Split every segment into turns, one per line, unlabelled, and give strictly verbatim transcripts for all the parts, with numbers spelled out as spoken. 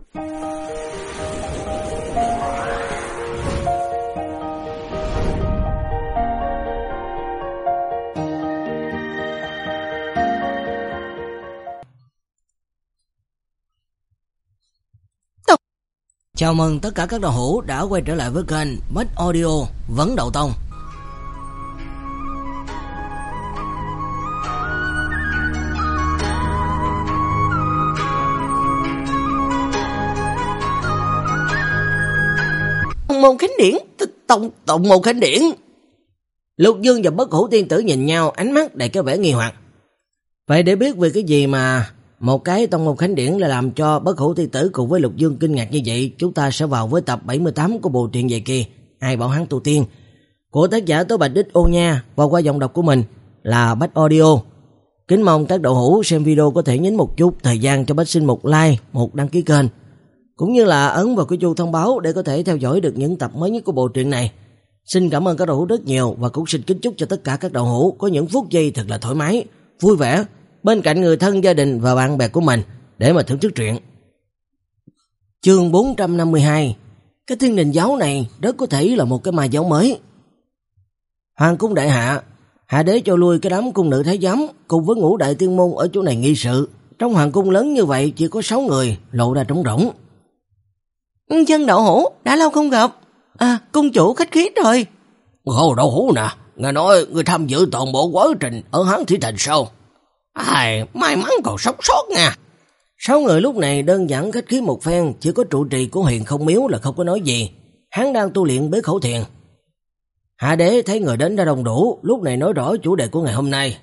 Chào mừng tất cả các đạo hữu đã quay trở lại với kênh Bách Audio Vấn Đậu Tông.
Tông môn khánh điển, tông tông môn khánh điển.
Lục Dương và Bất Hủ Tiên Tử nhìn nhau, ánh mắt đầy cái vẻ nghi hoặc. Vậy để biết về cái gì mà một cái tông môn khánh điển lại làm cho Bất Hủ Tiên Tử cùng với Lục Dương kinh ngạc như vậy, chúng ta sẽ vào với tập bảy mươi tám của bộ truyện dài kỳ Ai Bảo Hắn Tu Tiên của tác giả Tố Bạch Đích Ô Nha và qua giọng đọc của mình là Bách Audio. Kính mong các đạo hữu xem video có thể nhấn một chút thời gian cho Bách xin một like, một đăng ký kênh, cũng như là ấn vào cái chuông thông báo để có thể theo dõi được những tập mới nhất của bộ truyện này. Xin cảm ơn các đạo hữu rất nhiều và cũng xin kính chúc cho tất cả các đạo hữu có những phút giây thật là thoải mái, vui vẻ bên cạnh người thân, gia đình và bạn bè của mình để mà thưởng thức truyện. Chương bốn trăm năm mươi hai. Cái Thiên Đình giáo này rất có thể là một cái ma giáo mới. Hoàng cung đại hạ, hạ đế cho lui cái đám cung nữ thái giám cùng với ngũ đại tiên môn ở chỗ này nghị sự. Trong hoàng cung lớn như vậy chỉ có sáu người, lộ ra trống rỗng.
Dân đậu hũ đã lâu không gặp. À, cung chủ khách khí rồi.
Hồ đậu hũ nè, nghe nói người tham dự toàn bộ quá trình ở Hán Thủy Thành sao? Ai, may mắn còn sống sót nha.
Sáu người lúc này đơn giản khách khí một phen, chỉ có trụ trì của Huyền Không Miếu là không có nói gì. Hắn đang tu luyện bế khẩu thiền. Hạ đế thấy người đến đã đông đủ, lúc này nói rõ chủ đề của ngày hôm nay.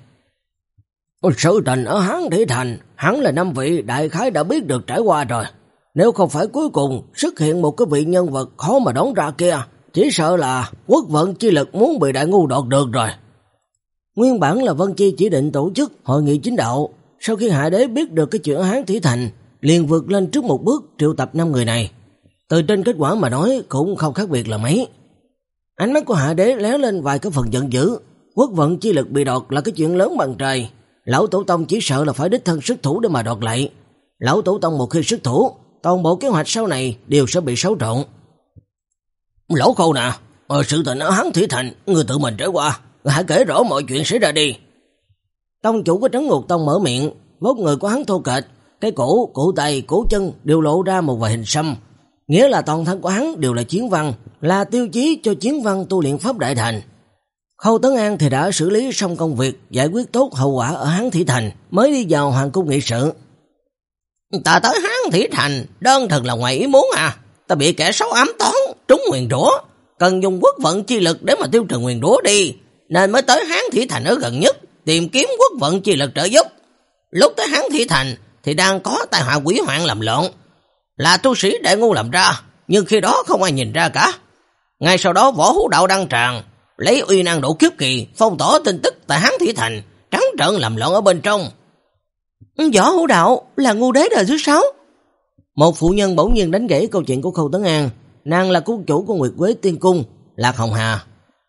Sự tình ở Hán Thủy Thành, hắn là năm vị đại khái đã biết được trải qua rồi. Nếu không phải cuối cùng xuất hiện một cái vị nhân vật khó mà đoán ra kia, chỉ sợ là quốc vận chi lực muốn bị đại ngu đoạt được rồi.
Nguyên bản là Vân Chi chỉ định tổ chức hội nghị chính đạo, sau khi hạ đế biết được cái chuyện ở Hán Thủy Thành, liền vượt lên trước một bước triệu tập năm người này. Từ trên kết quả mà nói cũng không khác biệt là mấy. Ánh mắt của hạ đế lóe lên vài cái phần giận dữ, quốc vận chi lực bị đoạt là cái chuyện lớn bằng trời, lão tổ tông chỉ sợ là phải đích thân xuất thủ để mà đoạt lại. Lão tổ tông một khi xuất thủ, toàn bộ kế hoạch sau này đều sẽ bị xáo trộn.
Lão Khâu nè, ở sự tình ở Hán Thủy Thành, người tự mình trải qua, hãy kể rõ mọi chuyện xảy ra đi.
Tông chủ của Trấn Ngục Tông mở miệng, vóc người của hắn thô kệch, cái cổ, cổ tay, cổ chân đều lộ ra một vài hình xăm, nghĩa là toàn thân của hắn đều là chiến văn, là tiêu chí cho chiến văn tu luyện pháp đại thành. Khâu Tấn An thì đã xử lý xong công việc, giải quyết tốt hậu quả ở Hán Thủy Thành, mới đi vào hoàng cung nghị sự.
Ta tới Hán Thủy Thành, đơn thuần là ngoài ý muốn à, ta bị kẻ xấu ám toán, trúng nguyền rủa, cần dùng quốc vận chi lực để mà tiêu trừ nguyền rủa đi, nên mới tới Hán Thủy Thành ở gần nhất, tìm kiếm quốc vận chi lực trợ giúp. Lúc tới Hán Thủy Thành thì đang có tai họa quỷ hoạn làm loạn, là tu sĩ đại ngu làm ra, nhưng khi đó không ai nhìn ra cả. Ngay sau đó Võ Hữu Đạo đăng tràng, lấy uy năng độ kiếp kỳ phong tỏa tin tức tại Hán Thủy Thành, trắng trợn làm loạn ở bên trong.
Võ Hữu Đạo là ngu đế đời thứ sáu. Một phụ nhân bỗng nhiên đánh gãy câu chuyện của Khâu Tấn An, nàng là cung chủ của Nguyệt Quế Tiên Cung, Lạc Hồng Hà.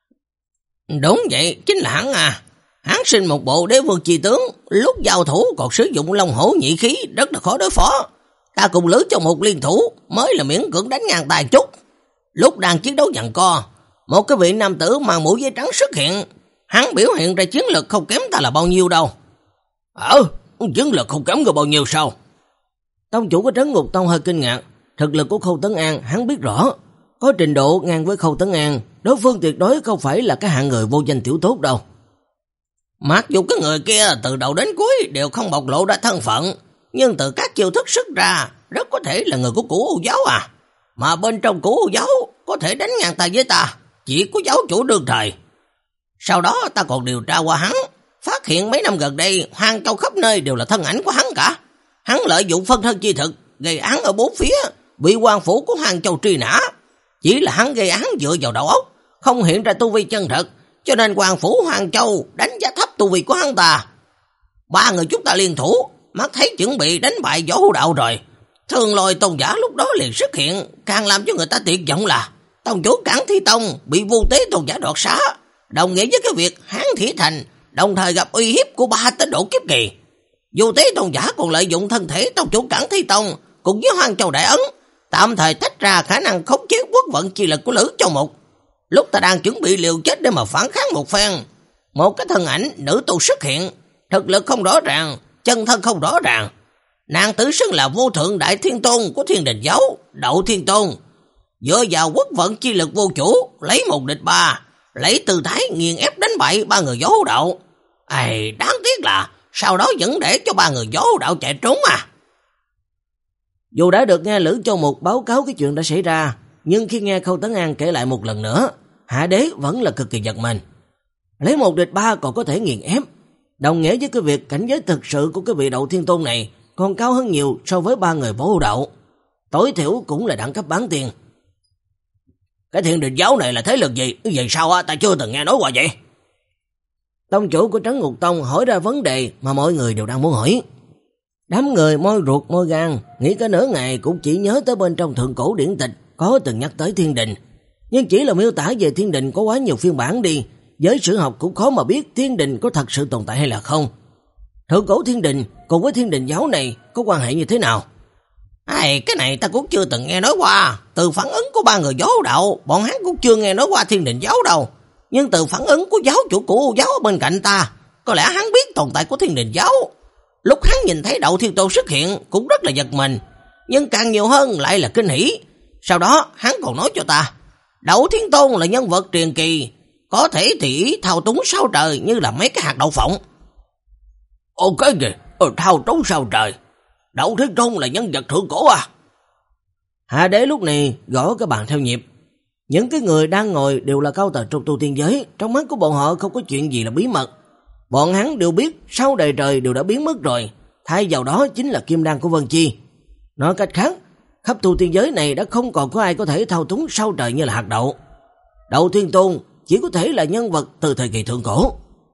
Đúng vậy, chính là hắn à. Hắn sinh một bộ đế vương chi tướng, lúc giao thủ còn sử dụng long hổ nhị khí, rất là khó đối phó. Ta cùng lưỡi cho một liên thủ, mới là miễn cưỡng đánh ngang tài chút. Lúc đang chiến đấu giằng co, một cái vị nam tử mang mũ giấy trắng xuất hiện. Hắn biểu hiện ra chiến lực không kém ta là bao nhiêu đâu.
Ờ, chiến lực không kém được bao nhiêu sao?
Tông chủ của Trấn Ngục Tông hơi kinh ngạc, thực lực của Khâu Tấn An hắn biết rõ, có trình độ ngang với Khâu Tấn An, đối phương tuyệt đối không phải là cái hạng người vô danh tiểu tốt đâu.
Mặc dù cái người kia từ đầu đến cuối đều không bộc lộ ra thân phận, nhưng từ các chiêu thức xuất ra, rất có thể là người của Cửu U giáo à. Mà bên trong Cửu U giáo có thể đánh ngang tay với ta, chỉ có giáo chủ đương thời. Sau đó ta còn điều tra qua hắn, phát hiện mấy năm gần đây Hoang Châu khắp nơi đều là thân ảnh của hắn cả. Hắn lợi dụng phân thân chi thực, gây án ở bốn phía, bị quan phủ của Hoang Châu truy nã. Chỉ là hắn gây án dựa vào đầu óc, không hiện ra tu vi chân thật, cho nên quan phủ Hoang Châu đánh giá thấp tu vi của hắn ta. Ba người chúng ta liên thủ, mắt thấy chuẩn bị đánh bại Võ Hữu Đạo rồi. Thường Lôi tôn giả lúc đó liền xuất hiện, càng làm cho người ta tuyệt vọng là tông chủ Cản Thi Tông bị Vô Tế tôn giả đoạt xá, đồng nghĩa với cái việc Hán Thủy Thành đồng thời gặp uy hiếp của ba tên độ kiếp kỳ. Vô Tế tôn giả còn lợi dụng thân thể tông chủ Cản Thi Tông cùng với Hoang Châu Đại Ấn, tạm thời tách ra khả năng khống chế quốc vận chi lực của Lữ Châu Mục. Lúc ta đang chuẩn bị liều chết để mà phản kháng một phen, một cái thân ảnh nữ tu xuất hiện, thực lực không rõ ràng, chân thân không rõ ràng. Nàng tự xưng là vô thượng đại thiên tôn của Thiên Đình giáo, Đậu Thiên Tôn, dựa vào quốc vận chi lực vô chủ, lấy một địch ba, lấy tư thái nghiền ép đánh bại ba người gió hữu đạo. Ai, đáng tiếc là sau đó vẫn để cho ba người gió hữu đạo chạy trốn à.
Dù đã được nghe Lữ Châu Mục báo cáo cái chuyện đã xảy ra, nhưng khi nghe Khâu Tấn An kể lại một lần nữa, Hạ Đế vẫn là cực kỳ giật mình. Lấy một địch ba còn có thể nghiền ép, đồng nghĩa với cái việc cảnh giới thực sự của cái vị Đậu Thiên Tôn này còn cao hơn nhiều so với ba người Võ Hữu Đạo, tối thiểu cũng là đẳng cấp bán tiền.
Cái Thiên Đình giáo này là thế lực gì? Vậy sao á, ta chưa từng nghe nói qua vậy.
Tông chủ của Trấn Ngục Tông hỏi ra vấn đề mà mọi người đều đang muốn hỏi. Đám người môi ruột môi gan, nghĩ cả nửa ngày cũng chỉ nhớ tới bên trong thượng cổ điển tịch có từng nhắc tới Thiên Đình, nhưng chỉ là miêu tả về Thiên Đình có quá nhiều phiên bản đi, giới sử học cũng khó mà biết Thiên Đình có thật sự tồn tại hay là không. Thượng cổ Thiên Đình cùng với Thiên Đình giáo này có quan hệ như thế nào?
Ai, cái này ta cũng chưa từng nghe nói qua. Từ phản ứng của ba người giáo đạo, bọn hắn cũng chưa nghe nói qua Thiên Đình giáo đâu. Nhưng từ phản ứng của giáo chủ của giáo ở bên cạnh ta, có lẽ hắn biết tồn tại của Thiên Đình giáo. Lúc hắn nhìn thấy Đậu Thiên Tôn xuất hiện cũng rất là giật mình, nhưng càng nhiều hơn lại là kinh hỉ. Sau đó hắn còn nói cho ta, Đậu Thiên Tôn là nhân vật truyền kỳ, có thể tùy ý thao túng sao trời như là mấy cái hạt đậu phộng.
Ồ cái gì? Ờ, thao túng sao trời? Đậu Thiên Tôn là nhân vật thượng cổ à?
Hạ Đế lúc này gõ cái bàn theo nhịp. Những cái người đang ngồi đều là cao tầng trong tu tiên giới, trong mắt của bọn họ không có chuyện gì là bí mật. Bọn hắn đều biết sao đời trời đều đã biến mất rồi, thay vào đó chính là kim đan của Vân Chi. Nói cách khác, khắp tu tiên giới này đã không còn có ai có thể thao túng sao trời như là hạt đậu. Đậu Thiên Tôn chỉ có thể là nhân vật từ thời kỳ thượng cổ.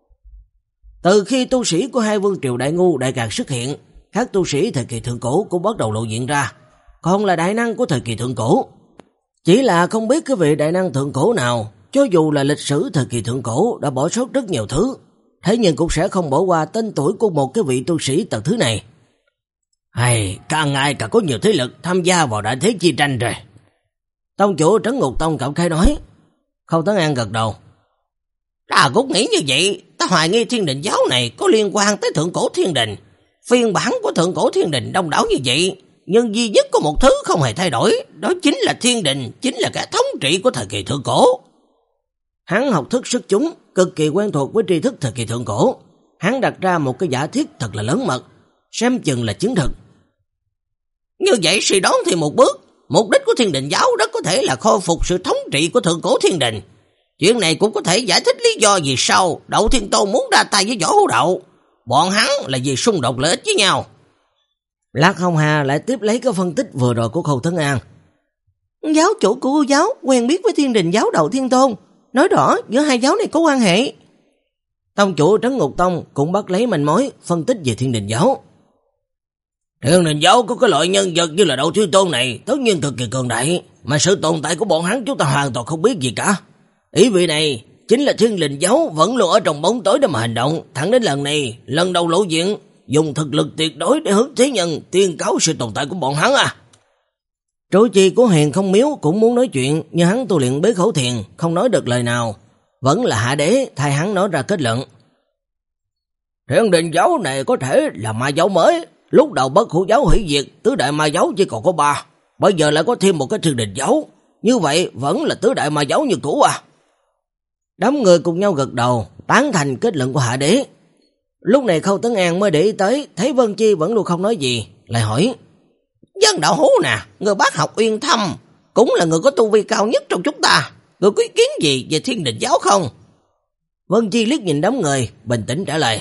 Từ khi tu sĩ của hai vương triều Đại Ngu Đại Càn xuất hiện, các tu sĩ thời kỳ thượng cổ cũng bắt đầu lộ diện ra, còn là đại năng của thời kỳ thượng cổ. Chỉ là không biết cái vị đại năng thượng cổ nào, cho dù là lịch sử thời kỳ thượng cổ đã bỏ sót rất nhiều thứ, thế nhưng cũng sẽ không bỏ qua tên tuổi của một cái vị tu sĩ tầng thứ này.
Hay, càng ngày càng có nhiều thế lực tham gia vào đại thế chi tranh rồi.
Tông chủ Trấn Ngục Tông cảm khái nói. Khâu Tấn An gật đầu.
Ta cũng nghĩ như vậy, ta hoài nghi Thiên Đình giáo này có liên quan tới thượng cổ Thiên Đình. Phiên bản của thượng cổ Thiên Đình đông đảo như vậy, nhưng duy nhất có một thứ không hề thay đổi, đó chính là Thiên Đình, chính là kẻ thống trị của thời kỳ thượng cổ.
Hắn học thức xuất chúng, cực kỳ quen thuộc với tri thức thời kỳ thượng cổ. Hắn đặt ra một cái giả thiết thật là lớn mật, xem chừng là chứng thực.
Như vậy suy đoán thì một bước, mục đích của Thiên Đình giáo rất có thể là khôi phục sự thống trị của thượng cổ Thiên Đình. Chuyện này cũng có thể giải thích lý do vì sao Đậu Thiên Tôn muốn ra tay với Võ Hữu Đạo. Bọn hắn là vì xung đột lợi ích với nhau.
Lạc Hồng Hà lại tiếp lấy cái phân tích vừa rồi của Khâu Tấn An.
Giáo chủ của U giáo quen biết với Thiên Đình giáo Đậu Thiên Tôn, nói rõ giữa hai giáo này có quan hệ.
Tông chủ Trấn Ngục Tông cũng bắt lấy manh mối phân tích về Thiên Đình giáo.
Thiên Đình giáo có cái loại nhân vật như là Đậu Thiên Tôn này tất nhiên cực kỳ cường đại, mà sự tồn tại của bọn hắn chúng ta hoàn toàn không biết gì cả. Ý vị này chính là Thiên Đình giáo vẫn luôn ở trong bóng tối để mà hành động, thẳng đến lần này, lần đầu lộ diện, dùng thực lực tuyệt đối để hướng thế nhân tuyên cáo sự tồn tại của bọn hắn à.
Trụ trì của Huyền Không Miếu cũng muốn nói chuyện, nhưng hắn tu luyện Bế Khẩu Thiền, không nói được lời nào. Vẫn là Hạ Đế thay hắn nói ra kết luận.
Thiên Đình giáo này có thể là ma giáo mới. Lúc đầu Bất Hủ giáo hủy diệt, tứ đại ma giáo chỉ còn có ba. Bây giờ lại có thêm một cái Thiên Đình giáo. Như vậy vẫn là tứ đại ma giáo như cũ à.
Đám người cùng nhau gật đầu, tán thành kết luận của Hạ Đế. Lúc này Khâu Tấn An mới để ý tới, thấy Vân Chi vẫn luôn không nói gì, lại hỏi.
Dân đạo hú nè, người bác học Uyên Thâm, cũng là người có tu vi cao nhất trong chúng ta. Người có ý kiến gì về Thiên Đình giáo không?
Vân Chi liếc nhìn đám người, bình tĩnh trả lời.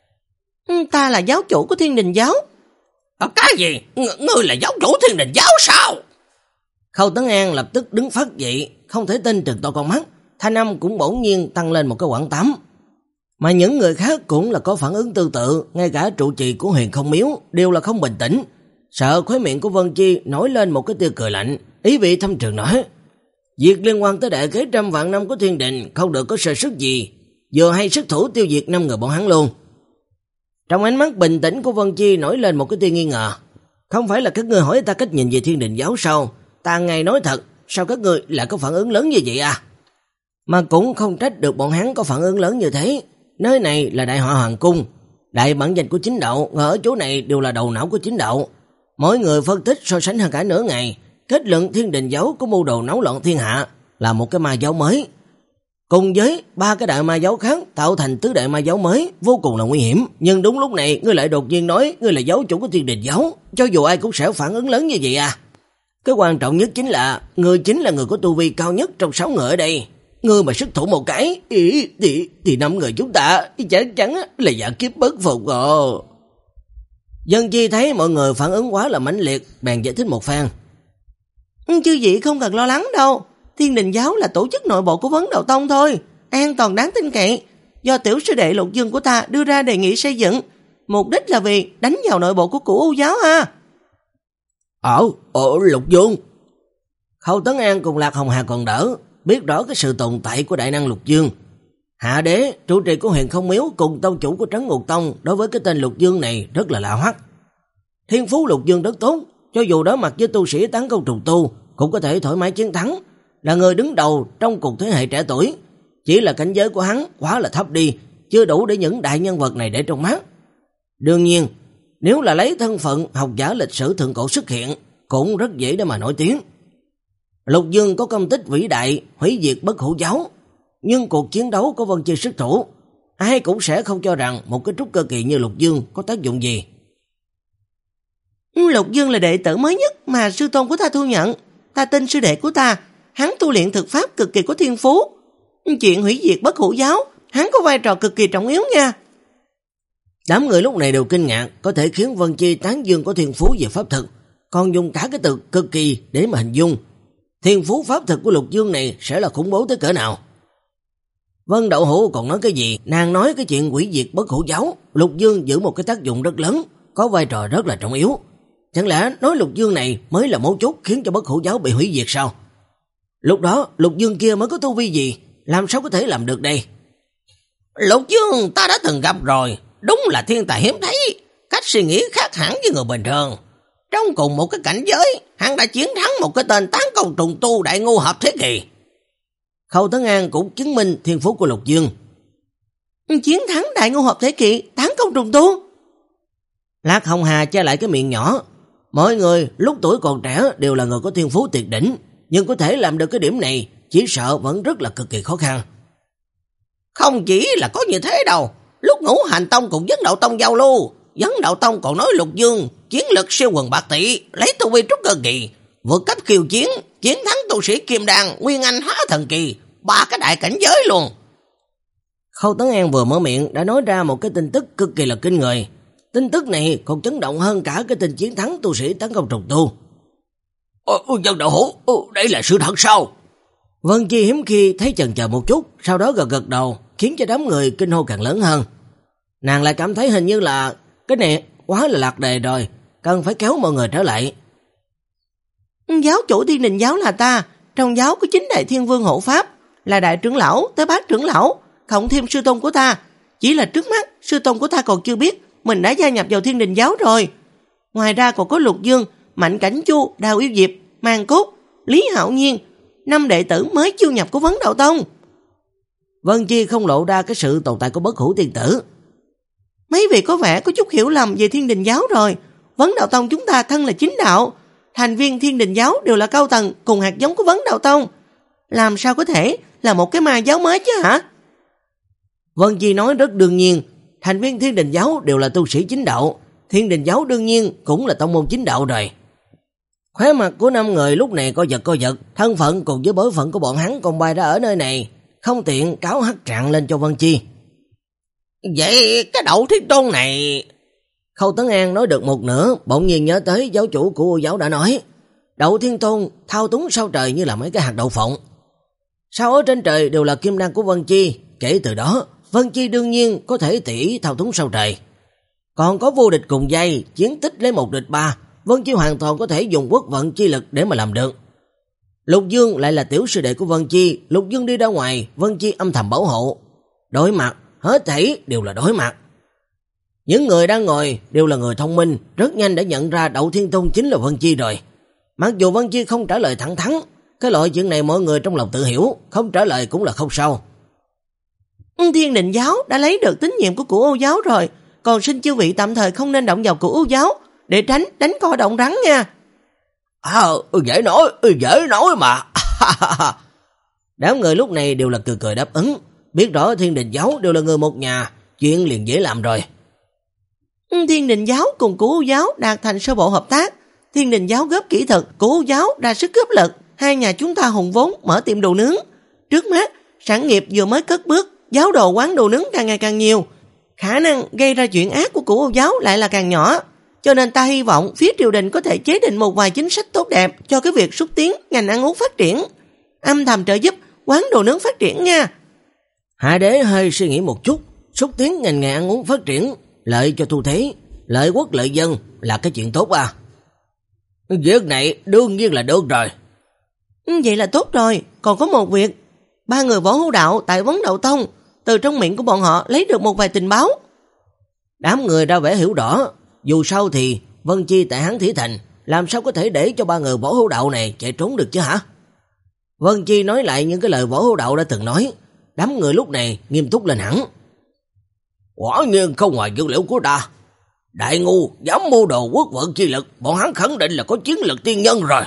Ta là giáo chủ của Thiên Đình giáo.
À, cái gì? Ng- ngươi là giáo chủ Thiên Đình giáo sao?
Khâu Tấn An lập tức đứng phát dậy, không thể tin trừng to con mắt, thanh âm cũng bỗng nhiên tăng lên một cái quãng tám. Mà những người khác cũng là có phản ứng tương tự, ngay cả trụ trì của Huyền Không Miếu đều là không bình tĩnh, sợ khóe miệng của Vân Chi nổi lên một cái tia cười lạnh, ý vị thâm trường nói: việc liên quan tới đại kế trăm vạn năm của Thiên Đình không được có sơ suất gì, vừa hay sức thủ tiêu diệt năm người bọn hắn luôn. Trong ánh mắt bình tĩnh của Vân Chi nổi lên một cái tia nghi ngờ. Không phải là các ngươi hỏi ta cách nhìn về Thiên Đình giáo sao? Ta ngày nói thật, sao các ngươi lại có phản ứng lớn như vậy à? Mà cũng không trách được bọn hắn có phản ứng lớn như thế. Nơi này là đại họ Hoàng cung, đại bản danh của chính đạo, ở chỗ này đều là đầu não của chính đạo. Mỗi người phân tích so sánh hơn cả nửa ngày, kết luận Thiên Đình giáo có mưu đồ náo loạn thiên hạ, là một cái ma giáo mới. Cùng với ba cái đại ma giáo khác tạo thành tứ đại ma giáo mới, vô cùng là nguy hiểm. Nhưng đúng lúc này ngươi lại đột nhiên nói ngươi là giáo chủ của Thiên Đình giáo, cho dù ai cũng sẽ phản ứng lớn như vậy à. Cái quan trọng nhất chính là ngươi chính là người có tu vi cao nhất trong sáu người ở đây. Ngươi mà xuất thủ một cái ý, thì, thì năm người chúng ta chắc chắn là giả kiếp bất phục rồi. Dân Chi thấy mọi người phản ứng quá là mãnh liệt, bèn giải thích một phen.
Chư vị không cần lo lắng đâu, Thiên Đình giáo là tổ chức nội bộ của Vấn Đạo Tông thôi, an toàn đáng tin cậy, do tiểu sư đệ Lục Dương của ta đưa ra đề nghị xây dựng, mục đích là vì đánh vào nội bộ của Cửu U giáo ha.
Ờ, ờ Lục Dương. Khâu Tấn An cùng Lạc Hồng Hà còn đỡ, biết rõ cái sự tồn tại của đại năng Lục Dương. Hạ đế, trụ trì của Huyền Không Miếu cùng tông chủ của Trấn Ngục Tông đối với cái tên Lục Dương này rất là lạ hoắc. Thiên phú Lục Dương rất tốt, cho dù đối mặt với tu sĩ tán công trùng tu cũng có thể thoải mái chiến thắng, là người đứng đầu trong cùng thế hệ trẻ tuổi. Chỉ là cảnh giới của hắn quá là thấp đi, chưa đủ để những đại nhân vật này để trong mắt. Đương nhiên, nếu là lấy thân phận học giả lịch sử thượng cổ xuất hiện, cũng rất dễ để mà nổi tiếng. Lục Dương có công tích vĩ đại, hủy diệt Bất Hủ giáo, nhưng cuộc chiến đấu có Vân Chi xuất thủ, ai cũng sẽ không cho rằng một cái trúc cơ kỳ như Lục Dương có tác dụng gì.
Lục Dương là đệ tử mới nhất mà sư tôn của ta thu nhận, ta tin sư đệ của ta, hắn tu luyện thực pháp cực kỳ có thiên phú. Chuyện hủy diệt Bất Hủ giáo, hắn có vai trò cực kỳ trọng yếu nha.
Đám người lúc này đều kinh ngạc, có thể khiến Vân Chi tán dương có thiên phú về pháp thực, còn dùng cả cái từ cực kỳ để mà hình dung. Thiên phú pháp thực của Lục Dương này sẽ là khủng bố tới cỡ nào? Vân Đậu Hữu còn nói cái gì? Nàng nói cái chuyện hủy diệt Bất Hủ giáo, Lục Dương giữ một cái tác dụng rất lớn, có vai trò rất là trọng yếu. Chẳng lẽ nói Lục Dương này mới là mấu chốt khiến cho Bất Hủ giáo bị hủy diệt sao? Lúc đó Lục Dương kia mới có tu vi gì, làm sao có thể làm được đây?
Lục Dương ta đã từng gặp rồi, đúng là thiên tài hiếm thấy, cách suy nghĩ khác hẳn với người bình thường. Trong cùng một cái cảnh giới, hắn đã chiến thắng một cái tên tán công trùng tu đại ngu hợp thế kỷ.
Khâu Tấn An cũng chứng minh thiên phú của Lục Dương.
Chiến thắng đại ngu hợp thế kỷ, tán công trùng tu.
Lạc Hồng Hà che lại cái miệng nhỏ. Mọi người lúc tuổi còn trẻ đều là người có thiên phú tuyệt đỉnh, nhưng có thể làm được cái điểm này chỉ sợ vẫn rất là cực kỳ khó khăn.
Không chỉ là có như thế đâu, lúc Ngũ Hành Tông cùng Vấn Đạo Tông giao lưu, Vấn Đạo Tông còn nói Lục Dương chiến lực siêu quần bạc tỷ, lấy tu vi trúc cơ kỳ, vượt cấp khiêu chiến, chiến thắng tu sĩ Kim Đan, Nguyên Anh Hóa Thần kỳ, ba cái đại cảnh giới luôn.
Khâu Tấn An vừa mở miệng đã nói ra một cái tin tức cực kỳ là kinh người. Tin tức này còn chấn động hơn cả cái tin chiến thắng tu sĩ tấn công trùng tu.
Ồ, Vân Đậu Hữu, đây là sự thật sao?
Vân Chi hiếm khi thấy chần chờ một chút, sau đó gật gật đầu, khiến cho đám người kinh hô càng lớn hơn. Nàng lại cảm thấy hình như là cái này quá là lạc đề rồi, cần phải kéo mọi người trở lại.
Giáo chủ Thiên Đình giáo là ta, trong giáo có chính đại thiên vương hộ pháp, là đại trưởng lão tới bát trưởng lão, cộng thêm sư tôn của ta. Chỉ là trước mắt sư tôn của ta còn chưa biết mình đã gia nhập vào Thiên Đình giáo rồi. Ngoài ra còn có Lục Dương, Mạnh Cảnh Chu, Đào Yêu Diệp, Màn Cốt, Lý Hạo Nhiên, năm đệ tử mới chiêu nhập của Vấn Đạo Tông.
Vân Chi không lộ ra cái sự tồn tại của Bất Hủ tiên tử.
Mấy vị có vẻ có chút hiểu lầm về Thiên Đình giáo rồi. Vấn Đạo Tông chúng ta thân là chính đạo, thành viên Thiên Đình giáo đều là cao tầng cùng hạt giống của Vấn Đạo Tông, làm sao có thể là một cái ma giáo mới chứ hả?
Vân Chi nói rất đương nhiên, thành viên Thiên Đình giáo đều là tu sĩ chính đạo, Thiên Đình giáo đương nhiên cũng là tông môn chính đạo rồi. Khóe mặt của năm người lúc này co giật co giật, thân phận cùng với bối phận của bọn hắn còn bày ra ở nơi này, không tiện cáo hắc trạng lên cho Vân Chi.
Vậy cái Đậu Thiên Tôn này...
Khâu Tấn An nói được một nửa, bỗng nhiên nhớ tới giáo chủ của U giáo đã nói, Đậu Thiên Tôn thao túng sao trời như là mấy cái hạt đậu phộng. Sao ở trên trời đều là kim đan của Vân Chi, kể từ đó Vân Chi đương nhiên có thể tỉ thao túng sao trời. Còn có vô địch cùng dây, chiến tích lấy một địch ba, Vân Chi hoàn toàn có thể dùng quốc vận chi lực để mà làm được. Lục Dương lại là tiểu sư đệ của Vân Chi, Lục Dương đi ra ngoài, Vân Chi âm thầm bảo hộ. Đối mặt, hết thảy đều là đối mặt. Những người đang ngồi đều là người thông minh, rất nhanh đã nhận ra Đậu Thiên Tôn chính là Vân Chi rồi. Mặc dù Vân Chi không trả lời thẳng thắn, cái loại chuyện này mọi người trong lòng tự hiểu, không trả lời cũng là không sao.
Thiên Định giáo đã lấy được tín nhiệm của Cửu U giáo rồi, còn xin chư vị tạm thời không nên động vào Cửu U giáo, để tránh đánh co động rắn nha.
À, dễ nói, dễ nói mà.
Đám người lúc này đều là cười cười đáp ứng, biết rõ Thiên Định giáo đều là người một nhà, chuyện liền dễ làm rồi.
Thiên Định giáo cùng Cửu U giáo đạt thành sơ bộ hợp tác, Thiên Định giáo góp kỹ thuật, Cửu U giáo ra sức góp lực, hai nhà chúng ta hùng vốn mở tiệm đồ nướng. Trước mắt, sản nghiệp vừa mới cất bước, giáo đồ quán đồ nướng càng ngày càng nhiều, khả năng gây ra chuyện ác của Cửu U giáo lại là càng nhỏ. Cho nên ta hy vọng phía triều đình có thể chế định một vài chính sách tốt đẹp cho cái việc xúc tiến ngành ăn uống phát triển, âm thầm trợ giúp quán đồ nướng phát triển nha.
Hạ đế hơi suy nghĩ một chút, xúc tiến ngành nghề ăn uống phát triển, lợi cho thu thế, lợi quốc lợi dân là cái chuyện tốt à.
Việc này đương nhiên là được rồi.
Vậy là tốt rồi, còn có một việc. Ba người Võ Hữu Đạo tại Vấn Đậu Tông, từ trong miệng của bọn họ lấy được một vài tình báo.
Đám người ra vẻ hiểu rõ, dù sao thì Vân Chi tại Hán Thủy Thành, làm sao có thể để cho ba người Võ Hữu Đạo này chạy trốn được chứ hả? Vân Chi nói lại những cái lời Võ Hữu Đạo đã từng nói, đám người lúc này nghiêm túc lên hẳn.
Quả nhiên không ngoài dữ liệu của ta, đại ngu dám mưu đồ quốc vận chi lực, bọn hắn khẳng định là có chiến lực tiên nhân rồi.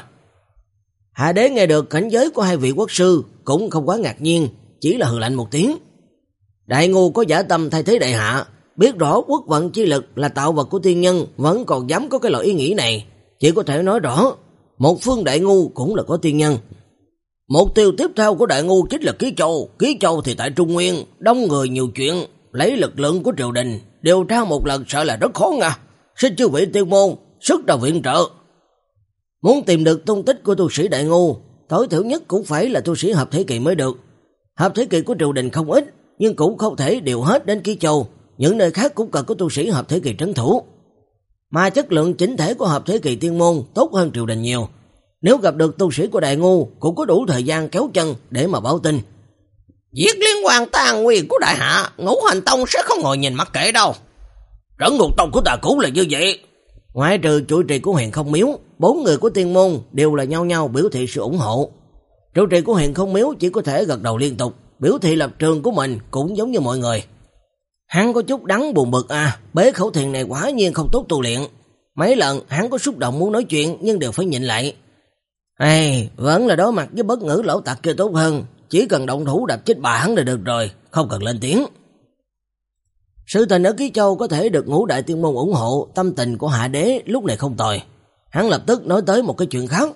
Hạ đế nghe được cảnh giới của hai vị quốc sư cũng không quá ngạc nhiên, chỉ là hừ lạnh một tiếng. Đại ngu có giả tâm thay thế đại hạ, biết rõ quốc vận chi lực là tạo vật của tiên nhân, vẫn còn dám có cái loại ý nghĩ này, chỉ có thể nói rõ, một phương đại ngu cũng là có tiên nhân.
Mục tiêu tiếp theo của đại ngu chính là Ký Châu, Ký Châu thì tại Trung Nguyên, đông người nhiều chuyện, lấy lực lượng của triều đình, điều tra một lần sợ là rất khó nha. Xin chư vị tiên môn, sức đầu viện trợ.
Muốn tìm được tung tích của tu sĩ đại ngu, tối thiểu nhất cũng phải là tu sĩ hợp thế kỳ mới được. Hợp thế kỳ của triều đình không ít, nhưng cũng không thể điều hết đến Ký Châu, những nơi khác cũng cần có tu sĩ hợp thế kỳ trấn thủ. Mà chất lượng chỉnh thể của hợp thế kỳ tiên môn tốt hơn triều đình nhiều. Nếu gặp được tu sĩ của đại ngu, cũng có đủ thời gian kéo chân để mà báo tin.
Việc liên quan tới an nguy của đại hạ, Ngũ Hành Tông sẽ không ngồi nhìn mặc kệ đâu.
Trấn Ngục Tông của ta cũng là như vậy.
Ngoại trừ trụ trì của Huyền Không Miếu, bốn người của tiên môn đều là nhau nhau biểu thị sự ủng hộ. Trụ trì của Huyền Không Miếu chỉ có thể gật đầu liên tục, biểu thị lập trường của mình cũng giống như mọi người. Hắn có chút đắng buồn bực à, bế khẩu thiền này quả nhiên không tốt tu luyện. Mấy lần hắn có xúc động muốn nói chuyện nhưng đều phải nhịn lại. Ê, vẫn là đối mặt với bất ngữ lão tặc kia tốt hơn, chỉ cần động thủ đập chết bà hắn là được rồi, không cần lên tiếng. Sự tình ở Ký Châu có thể được ngũ đại tiên môn ủng hộ, tâm tình của hạ đế lúc này không tồi. Hắn lập tức nói tới một cái chuyện khác.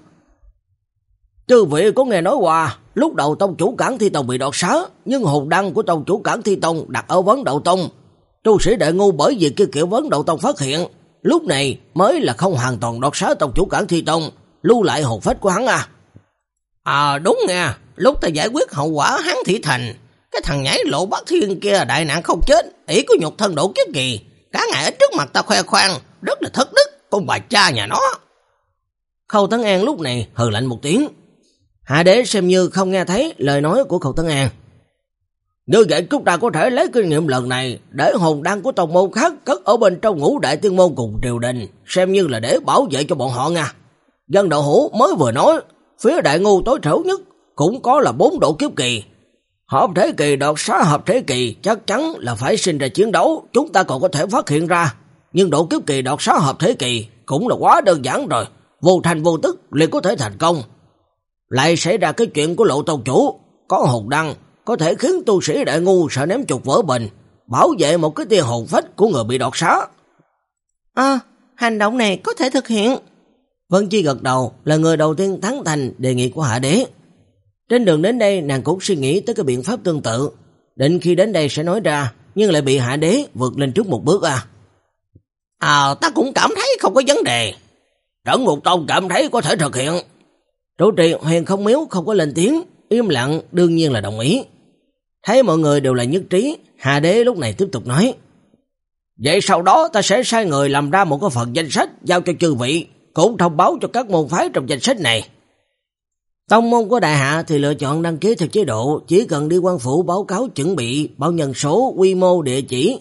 Chư vị có nghe nói qua, lúc đầu tông chủ Cảng Thi Tông bị đoạt xá, nhưng hồn đăng của tông chủ Cảng Thi Tông đặt ở Vấn Đậu Tông. Tu sĩ đại ngu bởi vì kia kiểu Vấn Đậu Tông phát hiện, lúc này mới là không hoàn toàn đoạt xá tông chủ Cảng Thi Tông, lưu lại hồn phách của hắn à.
À đúng nha, lúc ta giải quyết hậu quả Hán Thị Thành, cái thằng nhảy lộ Bắc Thiên kia đại nạn không chết, ỷ có nhục thân độ kiếp kỳ, cả ngày ở trước mặt ta khoe khoang, rất là thất đức, con bà cha nhà nó.
Khâu Tấn An lúc này hừ lạnh một tiếng. Hạ đế xem như không nghe thấy lời nói của Khâu Tấn An.
Như vậy chúng ta có thể lấy kinh nghiệm lần này để hồn đăng của tông môn khác cất ở bên trong ngũ đại tiên môn cùng triều đình, xem như là để bảo vệ cho bọn họ nha. Dân Đậu Hữu mới vừa nói, phía đại ngu tối thiểu nhất cũng có là bốn độ kiếp kỳ. Hợp thế kỳ đoạt xá hợp thế kỳ chắc chắn là phải sinh ra chiến đấu, chúng ta còn có thể phát hiện ra. Nhưng độ kiếp kỳ đoạt xá hợp thế kỳ cũng là quá đơn giản rồi, vô thành vô tức liền có thể thành công. Lại xảy ra cái chuyện của Lộ tông chủ, có hồn đăng có thể khiến tu sĩ đại ngu sợ ném chuột vỡ bình, bảo vệ một cái tia hồn phách của người bị đoạt xá.
À, hành động này có thể thực hiện.
Vân Chi gật đầu, là người đầu tiên tán thành đề nghị của hạ đế. Trên đường đến đây nàng cũng suy nghĩ tới cái biện pháp tương tự, định khi đến đây sẽ nói ra, nhưng lại bị hạ đế vượt lên trước một bước à.
À, ta cũng cảm thấy không có vấn đề.
Trấn Ngục Tông cảm thấy có thể thực hiện.
Trụ trì Huyền Không Miếu không có lên tiếng, im lặng đương nhiên là đồng ý. Thấy mọi người đều là nhất trí, hạ đế lúc này tiếp tục nói.
Vậy sau đó ta sẽ sai người làm ra một cái phần danh sách giao cho chư vị, cũng thông báo cho các môn phái trong danh sách này.
Tông môn của đại hạ thì lựa chọn đăng ký theo chế độ, chỉ cần đi quan phủ báo cáo chuẩn bị, báo nhân số, quy mô, địa chỉ.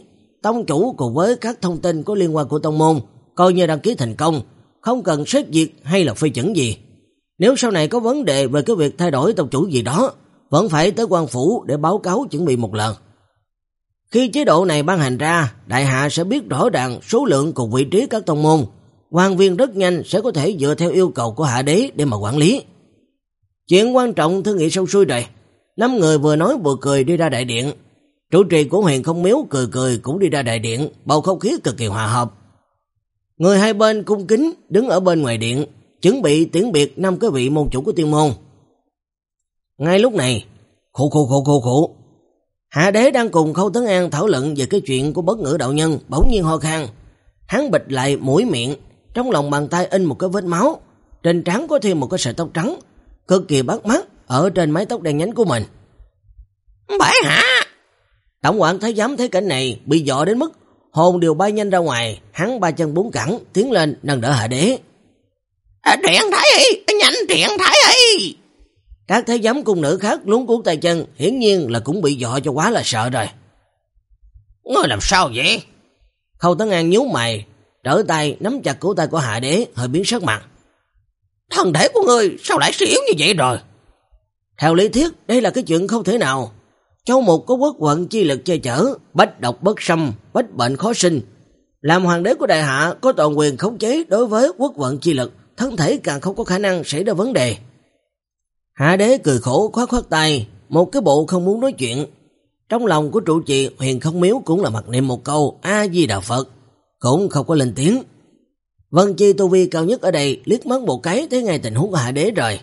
tông chủ cùng với các thông tin có liên quan của tông môn coi như đăng ký thành công, không cần xét duyệt hay là phê chuẩn gì. Nếu sau này có vấn đề về cái việc thay đổi tông chủ gì đó, vẫn phải tới quan phủ để báo cáo chuẩn bị một lần. Khi chế độ này ban hành ra, đại hạ sẽ biết rõ ràng số lượng cùng vị trí các tông môn, quan viên rất nhanh sẽ có thể dựa theo yêu cầu của hạ đế để mà quản lý. Chuyện quan trọng thương nghị xong xuôi rồi, năm người vừa nói vừa cười đi ra đại điện. Trụ trì của Huyền Không Miếu cười cười cũng đi ra đại điện, bầu không khí cực kỳ hòa hợp. Người hai bên cung kính đứng ở bên ngoài điện, chuẩn bị tiễn biệt năm cái vị môn chủ của tiên môn. Ngay lúc này, khụ khụ khụ khụ khụ, hạ đế đang cùng Khâu Tấn An thảo luận về cái chuyện của Bất Ngữ đạo nhân, bỗng nhiên ho khan. Hắn bịch lại mũi miệng, trong lòng bàn tay in một cái vết máu, trên trán có thêm một cái sợi tóc trắng, cực kỳ bắt mắt ở trên mái tóc đen nhánh của mình.
Bệ hạ!
Tổng quản thái giám thấy cảnh này bị dọa đến mức hồn đều bay nhanh ra ngoài, hắn ba chân bốn cẳng tiến lên nâng đỡ hạ đế.
À, Triện Thái Y, nhanh Triện Thái Y!
Các thái giám cung nữ khác luống cuống tay chân, hiển nhiên là cũng bị dọa cho quá là sợ rồi.
Ngươi làm sao vậy?
Khâu Tấn An nhíu mày, trở tay nắm chặt cổ tay của hạ đế, hơi biến sắc mặt.
Thân thể của ngươi sao lại suy yếu như vậy rồi?
Theo lý thuyết, đây là cái chuyện không thể nào. Châu Mục có quốc vận chi lực che chở, bách độc bất xâm, bách bệnh khó sinh. Làm hoàng đế của đại hạ có toàn quyền khống chế đối với quốc vận chi lực, thân thể càng không có khả năng xảy ra vấn đề. Hạ đế cười khổ khoát khoát tay, một cái bộ không muốn nói chuyện. Trong lòng của trụ trì Huyền Không Miếu cũng là mặc niệm một câu A Di Đà Phật, cũng không có lên tiếng. Vân Chi tu vi cao nhất ở đây liếc mắt một cái thấy ngay tình huống của hạ đế rồi.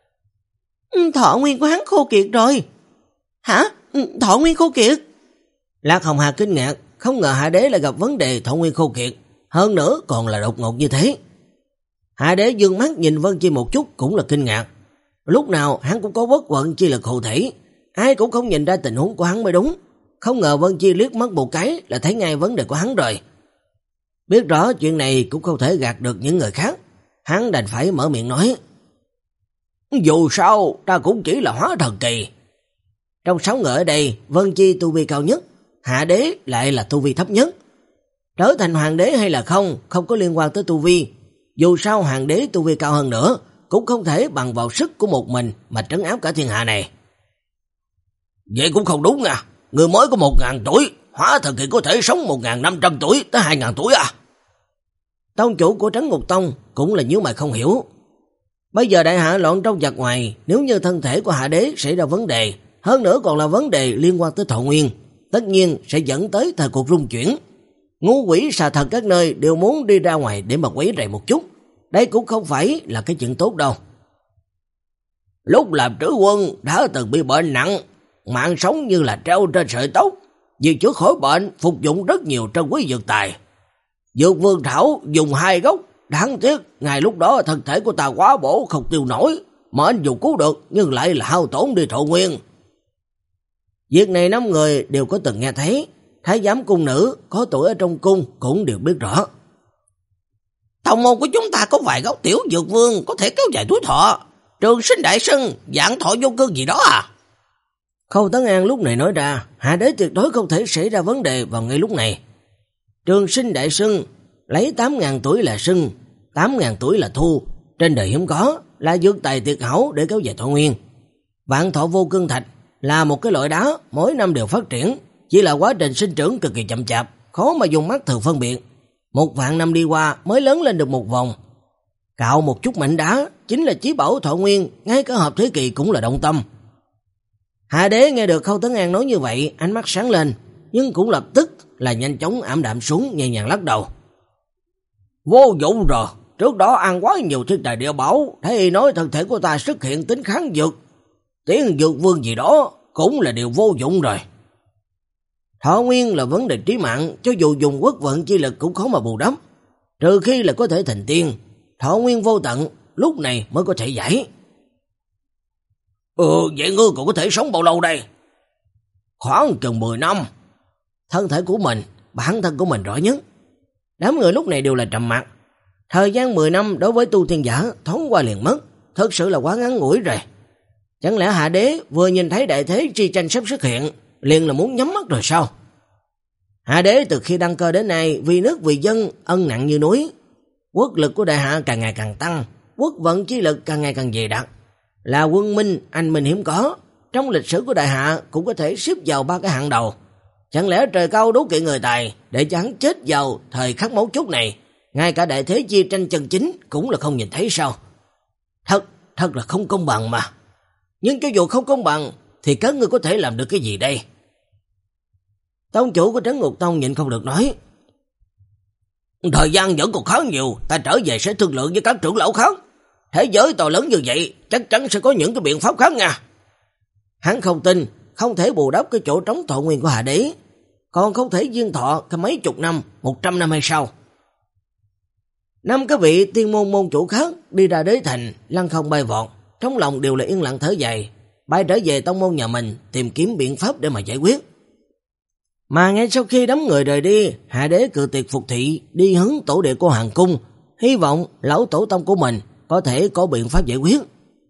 Thọ nguyên của hắn khô kiệt rồi. Hả? Thọ nguyên khô kiệt?
Lạc Hồng Hà kinh ngạc, không ngờ hạ đế lại gặp vấn đề thọ nguyên khô kiệt, hơn nữa còn là đột ngột như thế. Hạ đế dương mắt nhìn Vân Chi một chút cũng là kinh ngạc. Lúc nào hắn cũng có quốc vận chi lực hộ thể, ai cũng không nhìn ra tình huống của hắn mới đúng. Không ngờ Vân Chi liếc mắt một cái là thấy ngay vấn đề của hắn rồi. Biết rõ chuyện này cũng không thể gạt được những người khác, hắn đành phải mở miệng nói.
Dù sao, ta cũng chỉ là hóa thần kỳ.
Trong sáu người ở đây, Vân Chi tu vi cao nhất, hạ đế lại là tu vi thấp nhất. Trở thành hoàng đế hay là không, không có liên quan tới tu vi. Dù sao hoàng đế tu vi cao hơn nữa, cũng không thể bằng vào sức của một mình mà trấn áp cả thiên hạ này.
Vậy cũng không đúng à, người mới có một ngàn tuổi, hóa thần kỳ có thể sống một ngàn năm trăm tuổi tới hai ngàn tuổi à.
Tông chủ của Trấn Ngục Tông cũng là nhíu mày không hiểu. Bây giờ đại hạ loạn trong giặc ngoài, nếu như thân thể của hạ đế xảy ra vấn đề, hơn nữa còn là vấn đề liên quan tới thọ nguyên, tất nhiên sẽ dẫn tới thời cuộc rung chuyển. Ngũ quỷ xà thần các nơi đều muốn đi ra ngoài để mà quấy rầy một chút, đây cũng không phải là cái chuyện tốt đâu.
Lúc làm trữ quân đã từng bị bệnh nặng, mạng sống như là treo trên sợi tóc, vì chữa khỏi bệnh phục dụng rất nhiều trân quý dược tài. Dược vương thảo dùng hai gốc, đáng tiếc ngày lúc đó thân thể của ta quá bổ không tiêu nổi, mà anh dù cứu được nhưng lại là hao tổn đi thọ nguyên.
Việc này năm người đều có từng nghe thấy, thái giám cung nữ có tuổi ở trong cung cũng đều biết rõ.
Tông môn của chúng ta có vài gốc tiểu dược vương có thể kéo dài tuổi thọ, Trường Sinh Đại Sưng, dạng thọ vô cương gì đó à?
Khâu Tấn An lúc này nói ra, hạ đế tuyệt đối không thể xảy ra vấn đề vào ngay lúc này. Trường Sinh Đại Sưng, lấy tám ngàn tuổi là sưng, tám ngàn tuổi là thu, trên đời hiếm có, là dược tài tuyệt hảo để kéo dài thọ nguyên. Vạn thọ vô cương thạch là một cái loại đá mỗi năm đều phát triển, chỉ là quá trình sinh trưởng cực kỳ chậm chạp, khó mà dùng mắt thường phân biệt. Một vạn năm đi qua mới lớn lên được một vòng. Cạo một chút mảnh đá chính là chí bảo thọ nguyên, ngay cả hợp thế kỳ cũng là động tâm. Hạ đế nghe được Khâu Tấn An nói như vậy, ánh mắt sáng lên, nhưng cũng lập tức là nhanh chóng ảm đạm xuống, nhẹ nhàng lắc đầu.
Vô dụng rồi, trước đó ăn quá nhiều thiên tài địa bảo, thế nói thân thể của ta xuất hiện tính kháng dược, tiếng dược vương gì đó cũng là điều vô dụng rồi.
Thọ nguyên là vấn đề trí mạng, cho dù dùng quốc vận chi lực cũng khó mà bù đắp, trừ khi là có thể thành tiên. Thọ nguyên vô tận, lúc này mới có thể giải.
Ừ, vậy ngươi còn có thể sống bao lâu đây?
Khoảng chừng mười năm. Thân thể của mình, bản thân của mình rõ nhất. Đám người lúc này đều là trầm mặc. Thời gian mười năm đối với tu tiên giả thoáng qua liền mất, thật sự là quá ngắn ngủi rồi. Chẳng lẽ hạ đế vừa nhìn thấy đại thế chi tranh sắp xuất hiện, liền là muốn nhắm mắt rồi sao? Hạ đế từ khi đăng cơ đến nay vì nước vì dân ân nặng như núi. Quốc lực của đại hạ càng ngày càng tăng, quốc vận chi lực càng ngày càng dày đặc. Là quân minh, anh minh hiếm có. Trong lịch sử của đại hạ cũng có thể xếp vào ba cái hạng đầu. Chẳng lẽ trời cao đố kỵ người tài để cho hắn chết vào thời khắc mấu chốt này, ngay cả đại thế chi tranh chân chính cũng là không nhìn thấy sao? Thật, thật là không công bằng mà. Nhưng cho dù không công bằng thì các ngươi có thể làm được cái gì đây? Tông chủ của Trấn Ngục Tông nhịn không được nói. Thời gian vẫn còn khá nhiều, ta trở về sẽ thương lượng với các trưởng lão khác. Thế giới to lớn như vậy, chắc chắn sẽ có những cái biện pháp khác nha. Hắn không tin, không thể bù đắp cái chỗ trống thọ nguyên của Hạ đế, còn không thể duyên thọ cả mấy chục năm, một trăm năm hay sao? Năm cái vị tiên môn môn chủ khác đi ra đế thành, lăng không bay vọt, trong lòng đều là yên lặng thở dài, bay trở về tông môn nhà mình tìm kiếm biện pháp để mà giải quyết. Mà ngay sau khi đám người rời đi, Hạ đế cự tuyệt phục thị đi hướng tổ địa của Hoàng cung, hy vọng lão tổ tông của mình có thể có biện pháp giải quyết.